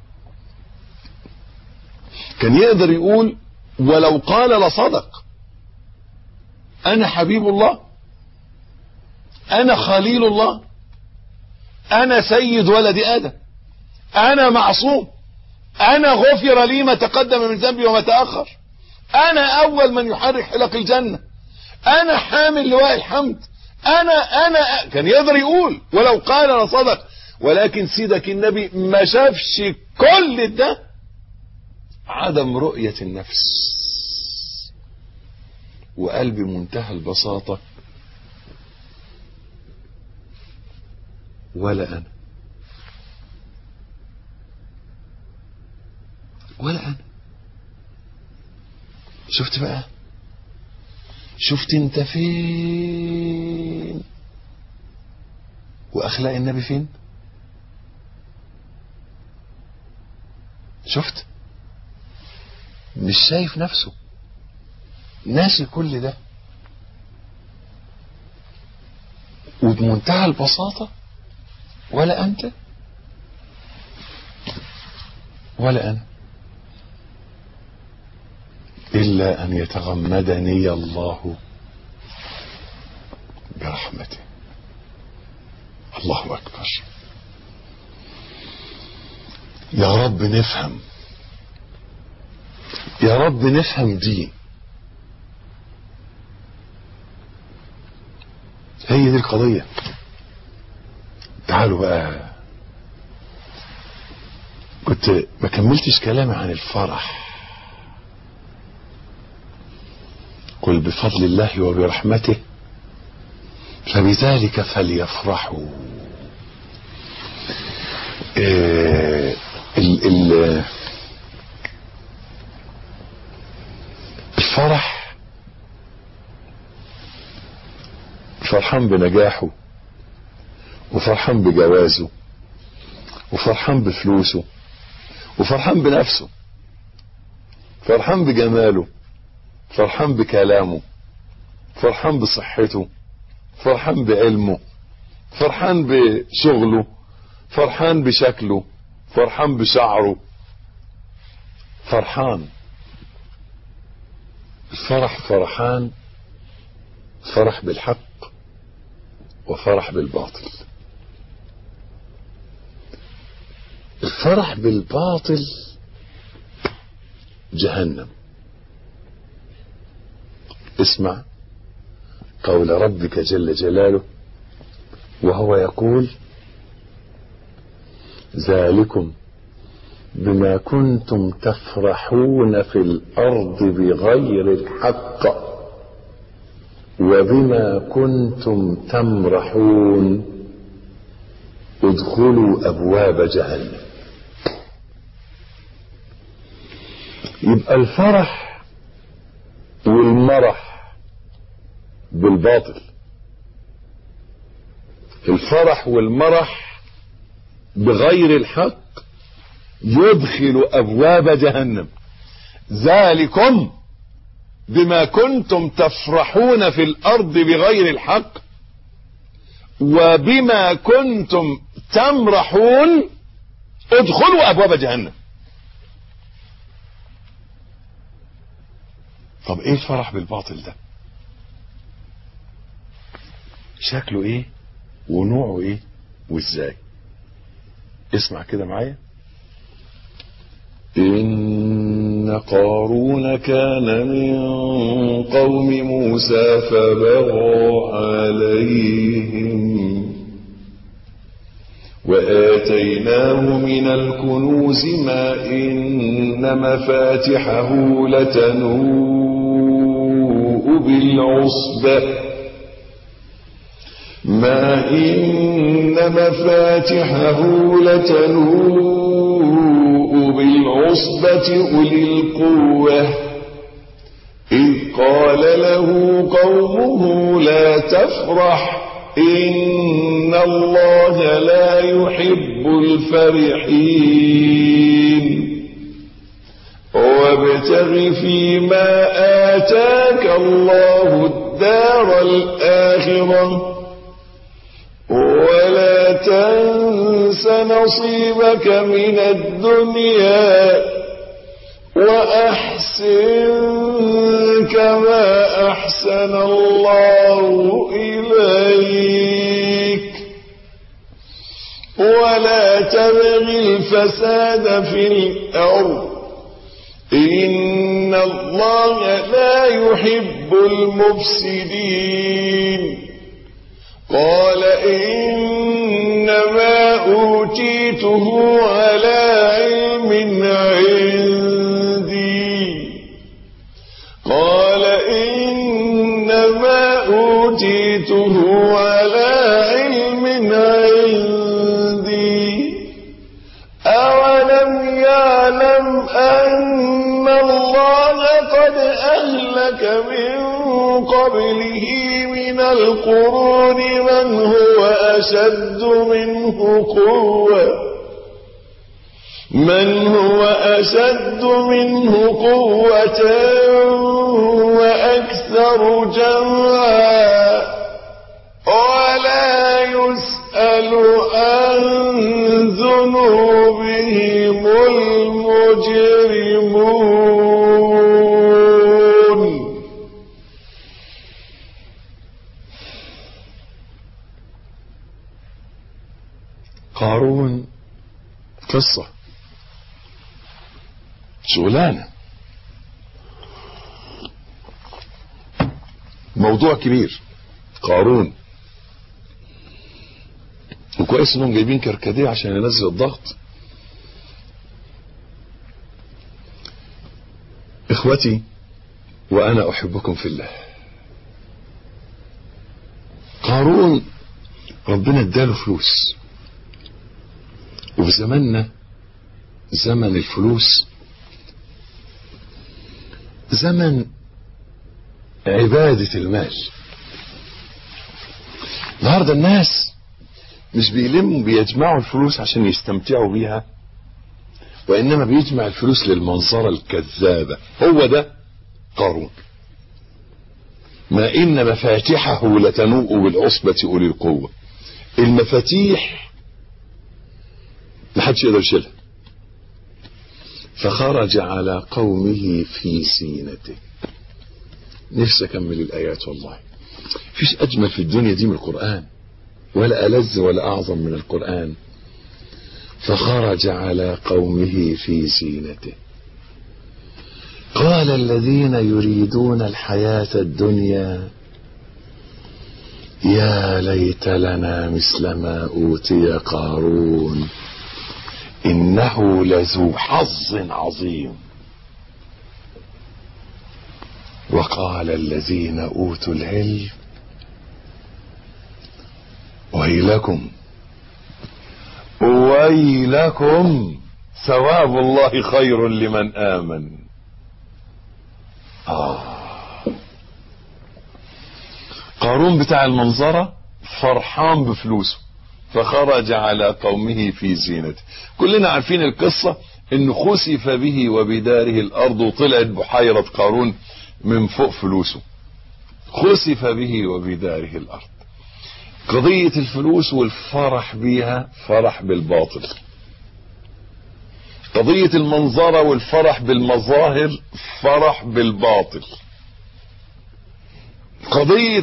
كان يقدر يقول: ولو قال لصدق، انا حبيب الله، انا خليل الله، انا سيد ولد ادم، انا معصوم، انا غفر لي ما تقدم من ذنبي وما تأخر، انا اول من يحرك حلق الجنة، انا حامل لواء الحمد، انا كان يقدر يقول ولو قال لصدق. ولكن سيدك النبي ما شافش كل ده، عدم رؤية النفس، وقال بمنتهى البساطة: ولا انا، ولا انا. شفت بقى؟ شفت انت فين واخلاق النبي فين؟ شفت؟ مش شايف نفسه، ناسي كل ده، وبمنتهى البساطة: ولا انت ولا انا، إلا أن يتغمدني الله برحمته. الله أكبر. يا رب نفهم، يا رب نفهم دي. هي دي القضية. تعالوا بقى، كنت ما كملتش كلامي عن الفرح. قل بفضل الله وبرحمته فبذلك فليفرحوا. الفرح، فرحان بنجاحه، وفرحان بجوازه، وفرحان بفلوسه، وفرحان بنفسه، فرحان بجماله، فرحان بكلامه، فرحان بصحته، فرحان بعلمه، فرحان بشغله، فرحان بشكله، فرحان بشعره، فرحان. الفرح فرحان، فرح بالحق وفرح بالباطل. الفرح بالباطل جهنم. اسمع قول ربك جل جلاله وهو يقول: ذلكم بما كنتم تفرحون في الأرض بغير الحق وبما كنتم تمرحون ادخلوا أبواب جهنم. يبقى الفرح والمرح بالباطل، الفرح والمرح بغير الحق يدخل أبواب جهنم. ذلكم بما كنتم تفرحون في الأرض بغير الحق وبما كنتم تمرحون ادخلوا أبواب جهنم. طب ايه الفرح بالباطل ده؟ شكله ايه ونوعه ايه وازاي؟ اسمع كده معايا: إن إن قارون كان من قوم موسى فبغى عليهم وآتيناه من الكنوز ما إن مفاتحه لتنوء بالعصبة ما إن مفاتحه لتنوء بالعصبة أولي القوة إذ قال له قومه لا تفرح إن الله لا يحب الفرحين وابتغ فيما آتاك الله الدار الآخرة ولا تنس نصيبك من الدنيا وأحسن كما أحسن الله إليك ولا تبغ الفساد في الأرض إن الله لا يحب المفسدين قال إنما أوتيته على علم عندي قال إنما أوتيته على علم عندي أولم يعلم أن الله قد أهلك من قبله من القرون من هو أشد منه قوة وأكثر جمعا ولا يسأل عن ذنوبهم المجرمون. قارون قصة شغلانة موضوع كبير. قارون وكويس انهم جايبين كركديه عشان ينزل الضغط. اخوتي وانا احبكم في الله. قارون ربنا اداله فلوس، وفي زماننا زمن الفلوس زمن عبادة المال. النهارده الناس مش بيلموا بيجمعوا الفلوس عشان يستمتعوا بيها، وإنما بيجمع الفلوس للمنظرة الكذابة. هو ده قارون. ما إن مفاتحه لتنوء بالعصبة أولي القوة. المفاتيح محدش يقدر يشيلها. فخرج على قومه في زينته. نفسي أكمل الآيات والله. فيش أجمل في الدنيا دي من القرآن، ولا ألذ ولا أعظم من القرآن. فخرج على قومه في زينته. قال الذين يريدون الحياة الدنيا يا ليت لنا مثل ما أوتي قارون إنه لذو حظ عظيم. وقال الذين أوتوا العلم ويلكم ثواب الله خير لمن آمن. قارون بتاع المنظرة فرحان بفلوسه، فخرج على قومه في زينته. كلنا عارفين القصة، انه خسف به وبداره الارض، وطلعت بحيرة قارون من فوق فلوسه. خسف به وبداره الارض. قضية الفلوس والفرح بيها فرح بالباطل. قضية المنظرة والفرح بالمظاهر فرح بالباطل. قضية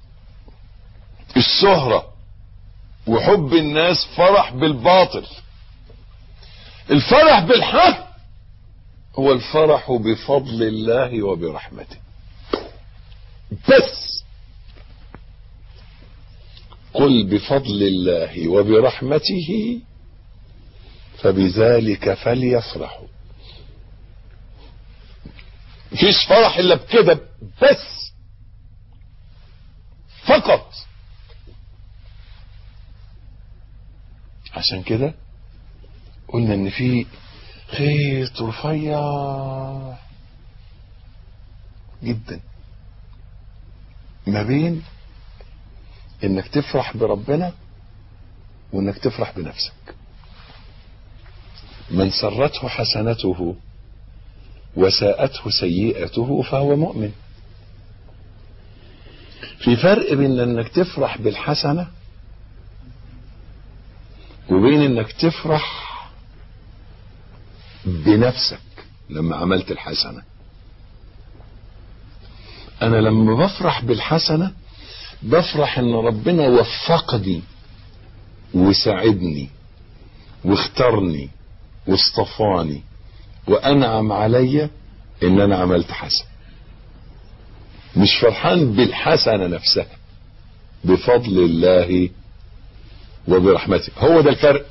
الشهرة وحب الناس فرح بالباطل. الفرح بالحق هو الفرح بفضل الله وبرحمته بس. قل بفضل الله وبرحمته فبذلك فليفرحوا. مفيش فرح الا بكده بس فقط. عشان كده قلنا ان في خيط رفيع جدا ما بين انك تفرح بربنا وانك تفرح بنفسك. من سرته حسنته وساءته سيئته فهو مؤمن. في فرق بين انك تفرح بالحسنة وبين انك تفرح بنفسك لما عملت الحسنة. انا لما بفرح بالحسنة بفرح ان ربنا وفقني وساعدني واختارني واصطفاني وانعم علي ان انا عملت حسن. مش فرحان بالحسنة نفسها، بفضل الله وبرحمته. هو ده الفرق،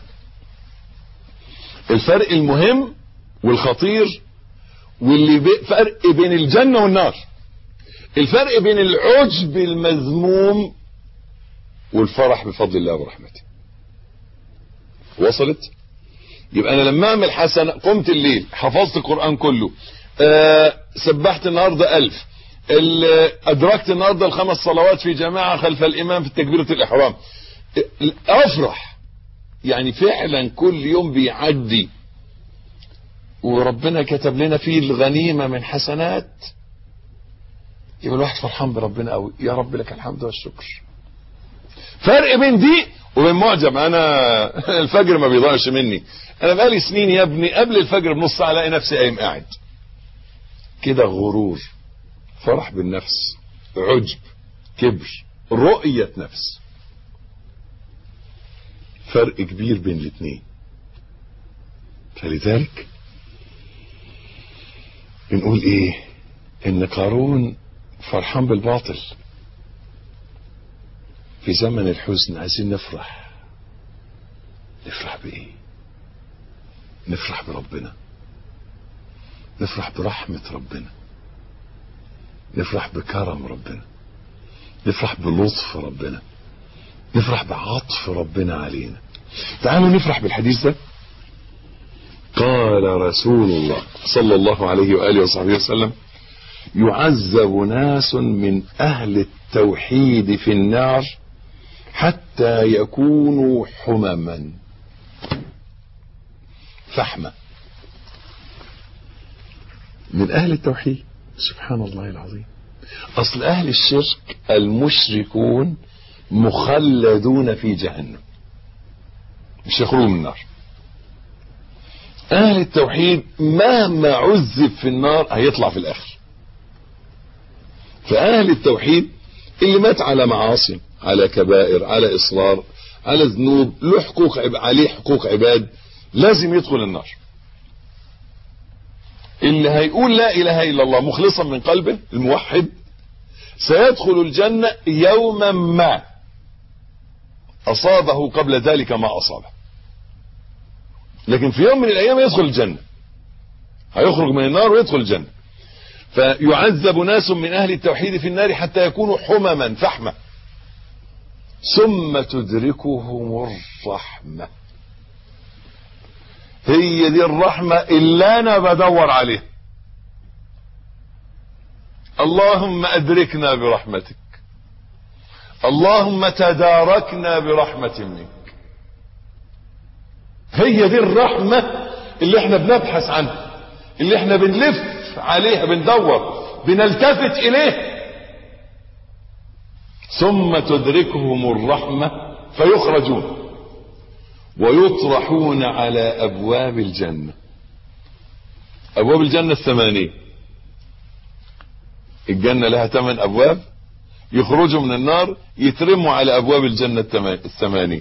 الفرق المهم والخطير، واللي فرق بين الجنة والنار. الفرق بين العجب المذموم والفرح بفضل الله ورحمته. وصلت؟ يبقى انا لما اعمل حسنة، قمت الليل حفظت القرآن كله، سبحت النهاردة 1000، ادركت النهاردة ال5 صلوات في جماعة خلف الامام في تكبيرة الاحرام، افرح. يعني فعلا كل يوم بيعدي وربنا كتب لنا فيه الغنيمة من حسنات، يبقى الواحد فرحان بربنا قوي. يا رب لك الحمد والشكر. فرق بين دي وبين معجب. انا الفجر ما بيضيعش مني، انا بقالي سنين يا ابني قبل الفجر بنص ساعه الاقي نفسي قايم قاعد كده. غرور، فرح بالنفس، عجب، كبر، رؤية نفس. فرق كبير بين الاثنين. فلذلك بنقول ايه؟ ان قارون فرحان بالباطل. في زمن الحزن عايزين نفرح. نفرح بايه؟ نفرح بربنا، نفرح برحمة ربنا، نفرح بكرم ربنا، نفرح بلطف ربنا، نفرح بعطف ربنا علينا. تعالوا نفرح بالحديث ده. قال رسول الله صلى الله عليه وآله وصحبه وسلم: يعذب ناس من أهل التوحيد في النار حتى يكونوا حمما، فحمة من أهل التوحيد. سبحان الله العظيم. أصل أهل الشرك المشركون مخلدون في جهنم، مش يخرجوا من النار. أهل التوحيد مهما عذب في النار هيطلع في الآخر. فأهل التوحيد اللي مات على معاصي، على كبائر، على إصرار، على ذنوب، له حقوق عليه حقوق عباد، لازم يدخل النار. اللي هيقول لا إله إلا الله مخلصا من قلبه، الموحد، سيدخل الجنة يوما ما أصابه قبل ذلك ما أصابه. لكن في يوم من الأيام يدخل الجنة، هيخرج من النار ويدخل الجنة. فيعذب ناس من أهل التوحيد في النار حتى يكونوا حمما، فحمة، ثم تدركهم الرحمة. هي دي الرحمة اللي أنا بدور عليها. اللهم أدركنا برحمتك، اللهم تداركنا برحمة منك. هي دي الرحمة اللي احنا بنبحث عنها، اللي احنا بنلف عليها، بندور، بنلتفت إليه. ثم تدركهم الرحمة فيخرجون ويطرحون على أبواب الجنة. أبواب الجنة 8. الجنة لها 8 أبواب. يخرجوا من النار يترموا على أبواب الجنة 8،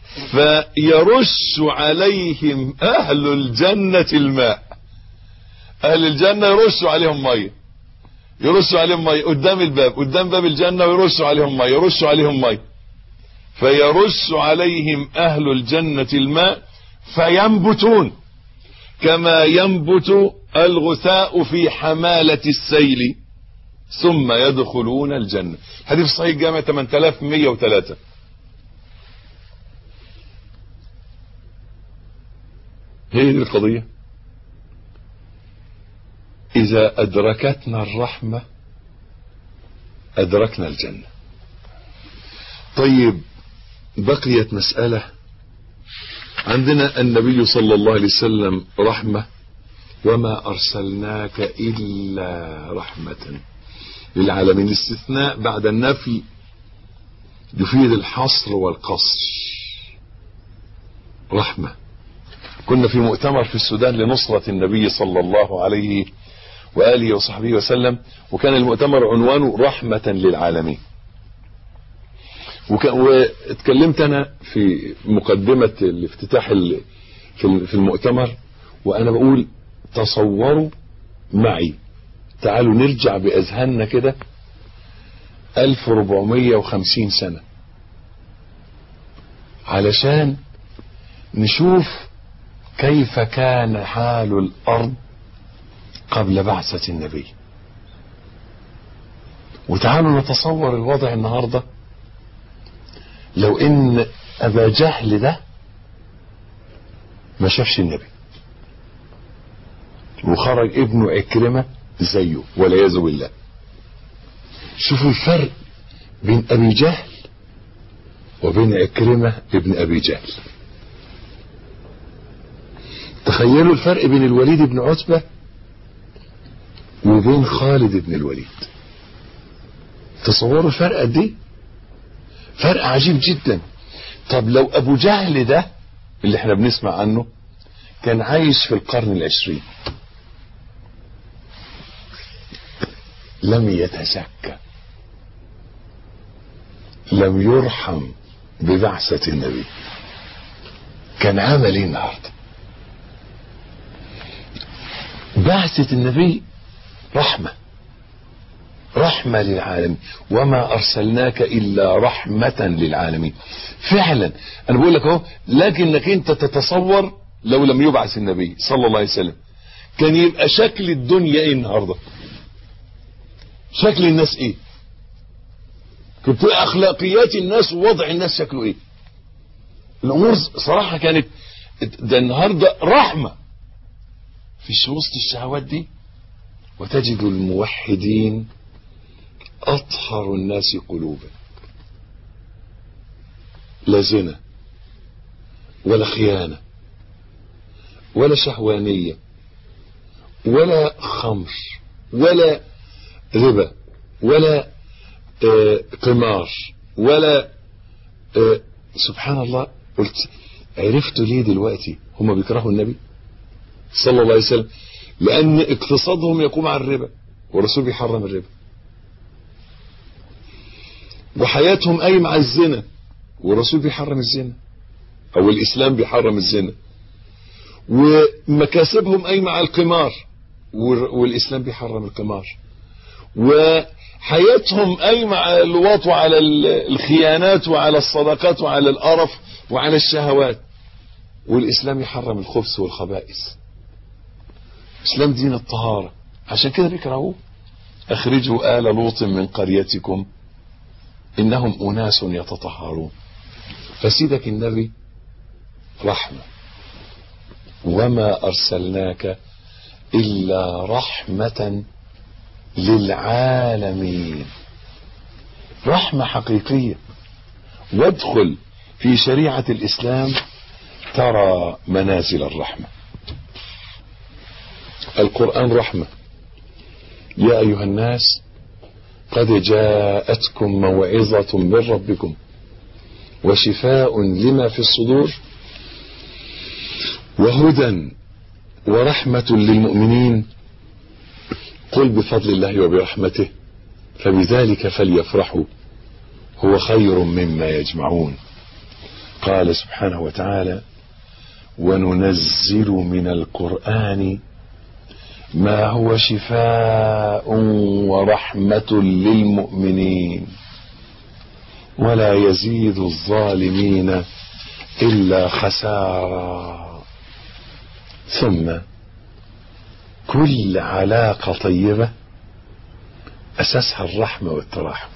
فيرش عليهم أهل الجنة الماء. اهل الجنة يرشوا عليهم مية، يرشوا عليهم مية قدام الباب، قدام باب الجنة، ويرشوا عليهم مية، يرشوا عليهم مية، فيرش عليهم اهل الجنة الماء فينبتون كما ينبت الغثاء في حمالة السيل ثم يدخلون الجنة. حديث صحيح جامع 8103. هي دي القضية. إذا أدركتنا الرحمة أدركنا الجنة. طيب بقيت مسألة. عندنا النبي صلى الله عليه وسلم رحمة، وما أرسلناك إلا رحمة للعالمين. الاستثناء بعد النفي يفيد الحصر والقصر. رحمة. كنا في مؤتمر في السودان لنصرة النبي صلى الله عليه وآله وصحبه وسلم، وكان المؤتمر عنوانه رحمة للعالمين. واتكلمت أنا في مقدمة الافتتاح في المؤتمر وأنا بقول تصوروا معي، تعالوا نرجع بأذهاننا كده 1450 سنة علشان نشوف كيف كان حال الأرض قبل بعثة النبي، وتعالوا نتصور الوضع النهاردة لو ان ابا جهل ده ما شافش النبي وخرج ابنه عكرمة زيه والعياذ بالله. شوفوا الفرق بين ابي جهل وبين عكرمة ابن ابي جهل. تخيلوا الفرق بين الوليد بن عتبة وبين خالد بن الوليد. تصوروا الفرق قد ايه؟ فرق عجيب جدا. طب لو ابو جهل ده اللي احنا بنسمع عنه كان عايش في القرن العشرين، لم يتزكى، لم يرحم ببعثة النبي، كان عمل ايه النهارده؟ بعثة النبي رحمة، رحمة للعالمين، وما أرسلناك إلا رحمة للعالمين. فعلا أنا بقول لك أهو، لكنك أنت تتصور لو لم يبعث النبي صلى الله عليه وسلم كان يبقى شكل الدنيا إيه النهاردة؟ شكل الناس إيه؟ كنت أخلاقيات الناس ووضع الناس شكله إيه؟ الأمور صراحة كانت ده النهاردة رحمة في وسط الشهوات دي، وتجد الموحدين أطهر الناس قلوبا، لا زنا ولا خيانة ولا شهوانية ولا خمر ولا ربا ولا قمار ولا سبحان الله. قلت عرفتوا ليه دلوقتي هم بيكرهوا النبي صلى الله عليه وسلم؟ لأن اقتصادهم يقوم على الربا، والرسول بيحرم الربا، وحياتهم قايمة على الزنا، والرسول بيحرم الزنا، او الاسلام بيحرم الزنا، ومكاسبهم قايمة على القمار، والاسلام بيحرم القمار، وحياتهم قايمة على اللواط وعلى الخيانات وعلى الصداقات وعلى القرف وعلى الشهوات، والاسلام يحرم الخبث والخبائث. الاسلام دين الطهارة، عشان كده بيكرهوه. اخرجوا آل لوط من قريتكم إنهم أناس يتطهرون. فسيدك النبي رحمة، وما أرسلناك إلا رحمة للعالمين. رحمة حقيقية. وادخل في شريعة الإسلام ترى منازل الرحمة. القرآن رحمة. يا أيها الناس قد جاءتكم موعظة من ربكم وشفاء لما في الصدور وهدى ورحمة للمؤمنين. قل بفضل الله وبرحمته فبذلك فليفرحوا هو خير مما يجمعون. قال سبحانه وتعالى: وننزل من القرآن ما هو شفاء ورحمة للمؤمنين ولا يزيد الظالمين إلا خسارا. ثم كل علاقة طيبة أساسها الرحمة والتراحم.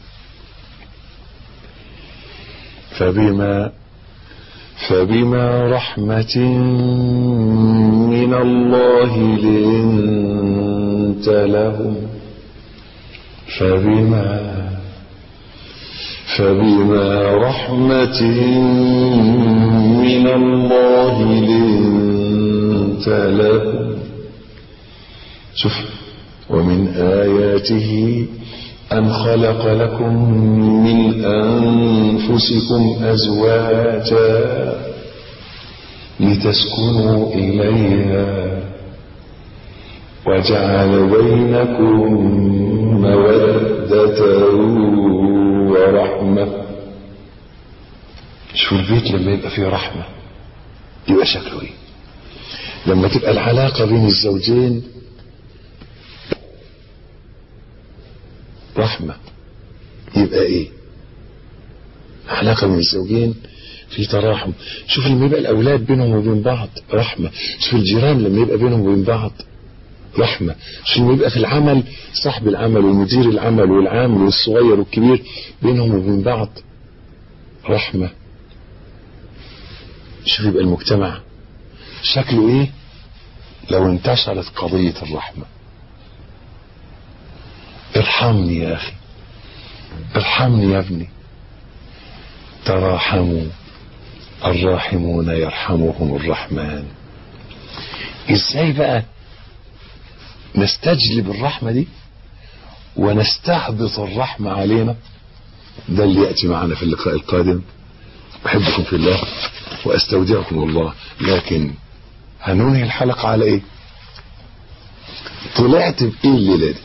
فبما رحمة من الله لنت لهم فبما رحمة من الله لنت لهم. شوف، ومن آياته أن خلق لكم من أنفسكم أزواجا لتسكنوا إليها وجعل بينكم مودة ورحمة. شوف البيت لما يبقى فيه رحمة يبقى شكله ايه؟ لما تبقى العلاقة بين الزوجين رحمة يبقى ايه؟ علاقة بين الزوجين في تراحم. شوف لما يبقى الأولاد بينهم وبين بعض رحمة. شوف الجيران لما يبقى بينهم وبين بعض رحمة. شوف لما يبقى في العمل صاحب العمل ومدير العمل والعامل والصغير والكبير بينهم وبين بعض رحمة. شوف يبقى المجتمع شكله ايه لو انتشرت قضية الرحمة. ارحمني يا أخي، ارحمني يا ابني. تراحموا الراحمون يرحمهم الرحمن. ازاي بقى نستجلب الرحمة دي ونستهبط الرحمة علينا؟ ده اللي يأتي معنا في اللقاء القادم. أحبكم في الله وأستودعكم الله. لكن هننهي الحلقة على ايه؟ طلعت بإيه الليلة دي؟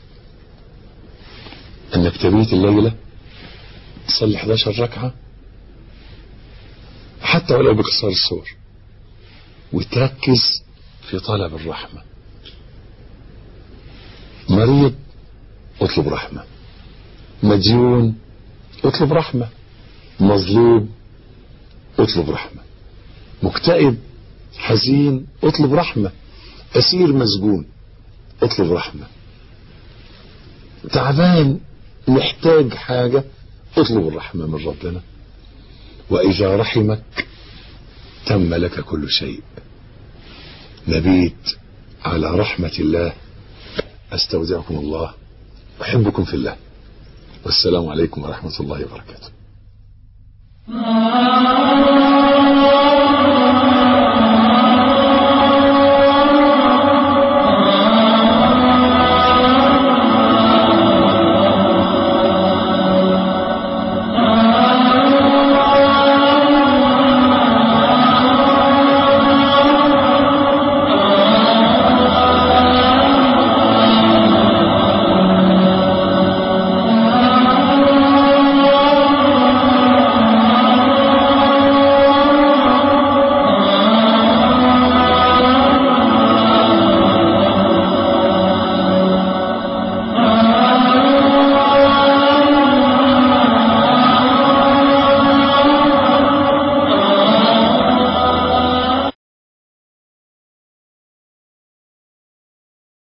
انك تبيت الليلة تصلي 11 ركعة حتى ولو بقصار السور وتركز في طلب الرحمة. مريض اطلب رحمة، مديون اطلب رحمة، مظلوم اطلب رحمة، مكتئب حزين اطلب رحمة، أسير مسجون اطلب رحمة، تعبان محتاج حاجة اطلب الرحمة من ربنا. وإذا رحمك تم لك كل شيء. نبيت على رحمة الله. أستودعكم الله، أحبكم في الله، والسلام عليكم ورحمة الله وبركاته.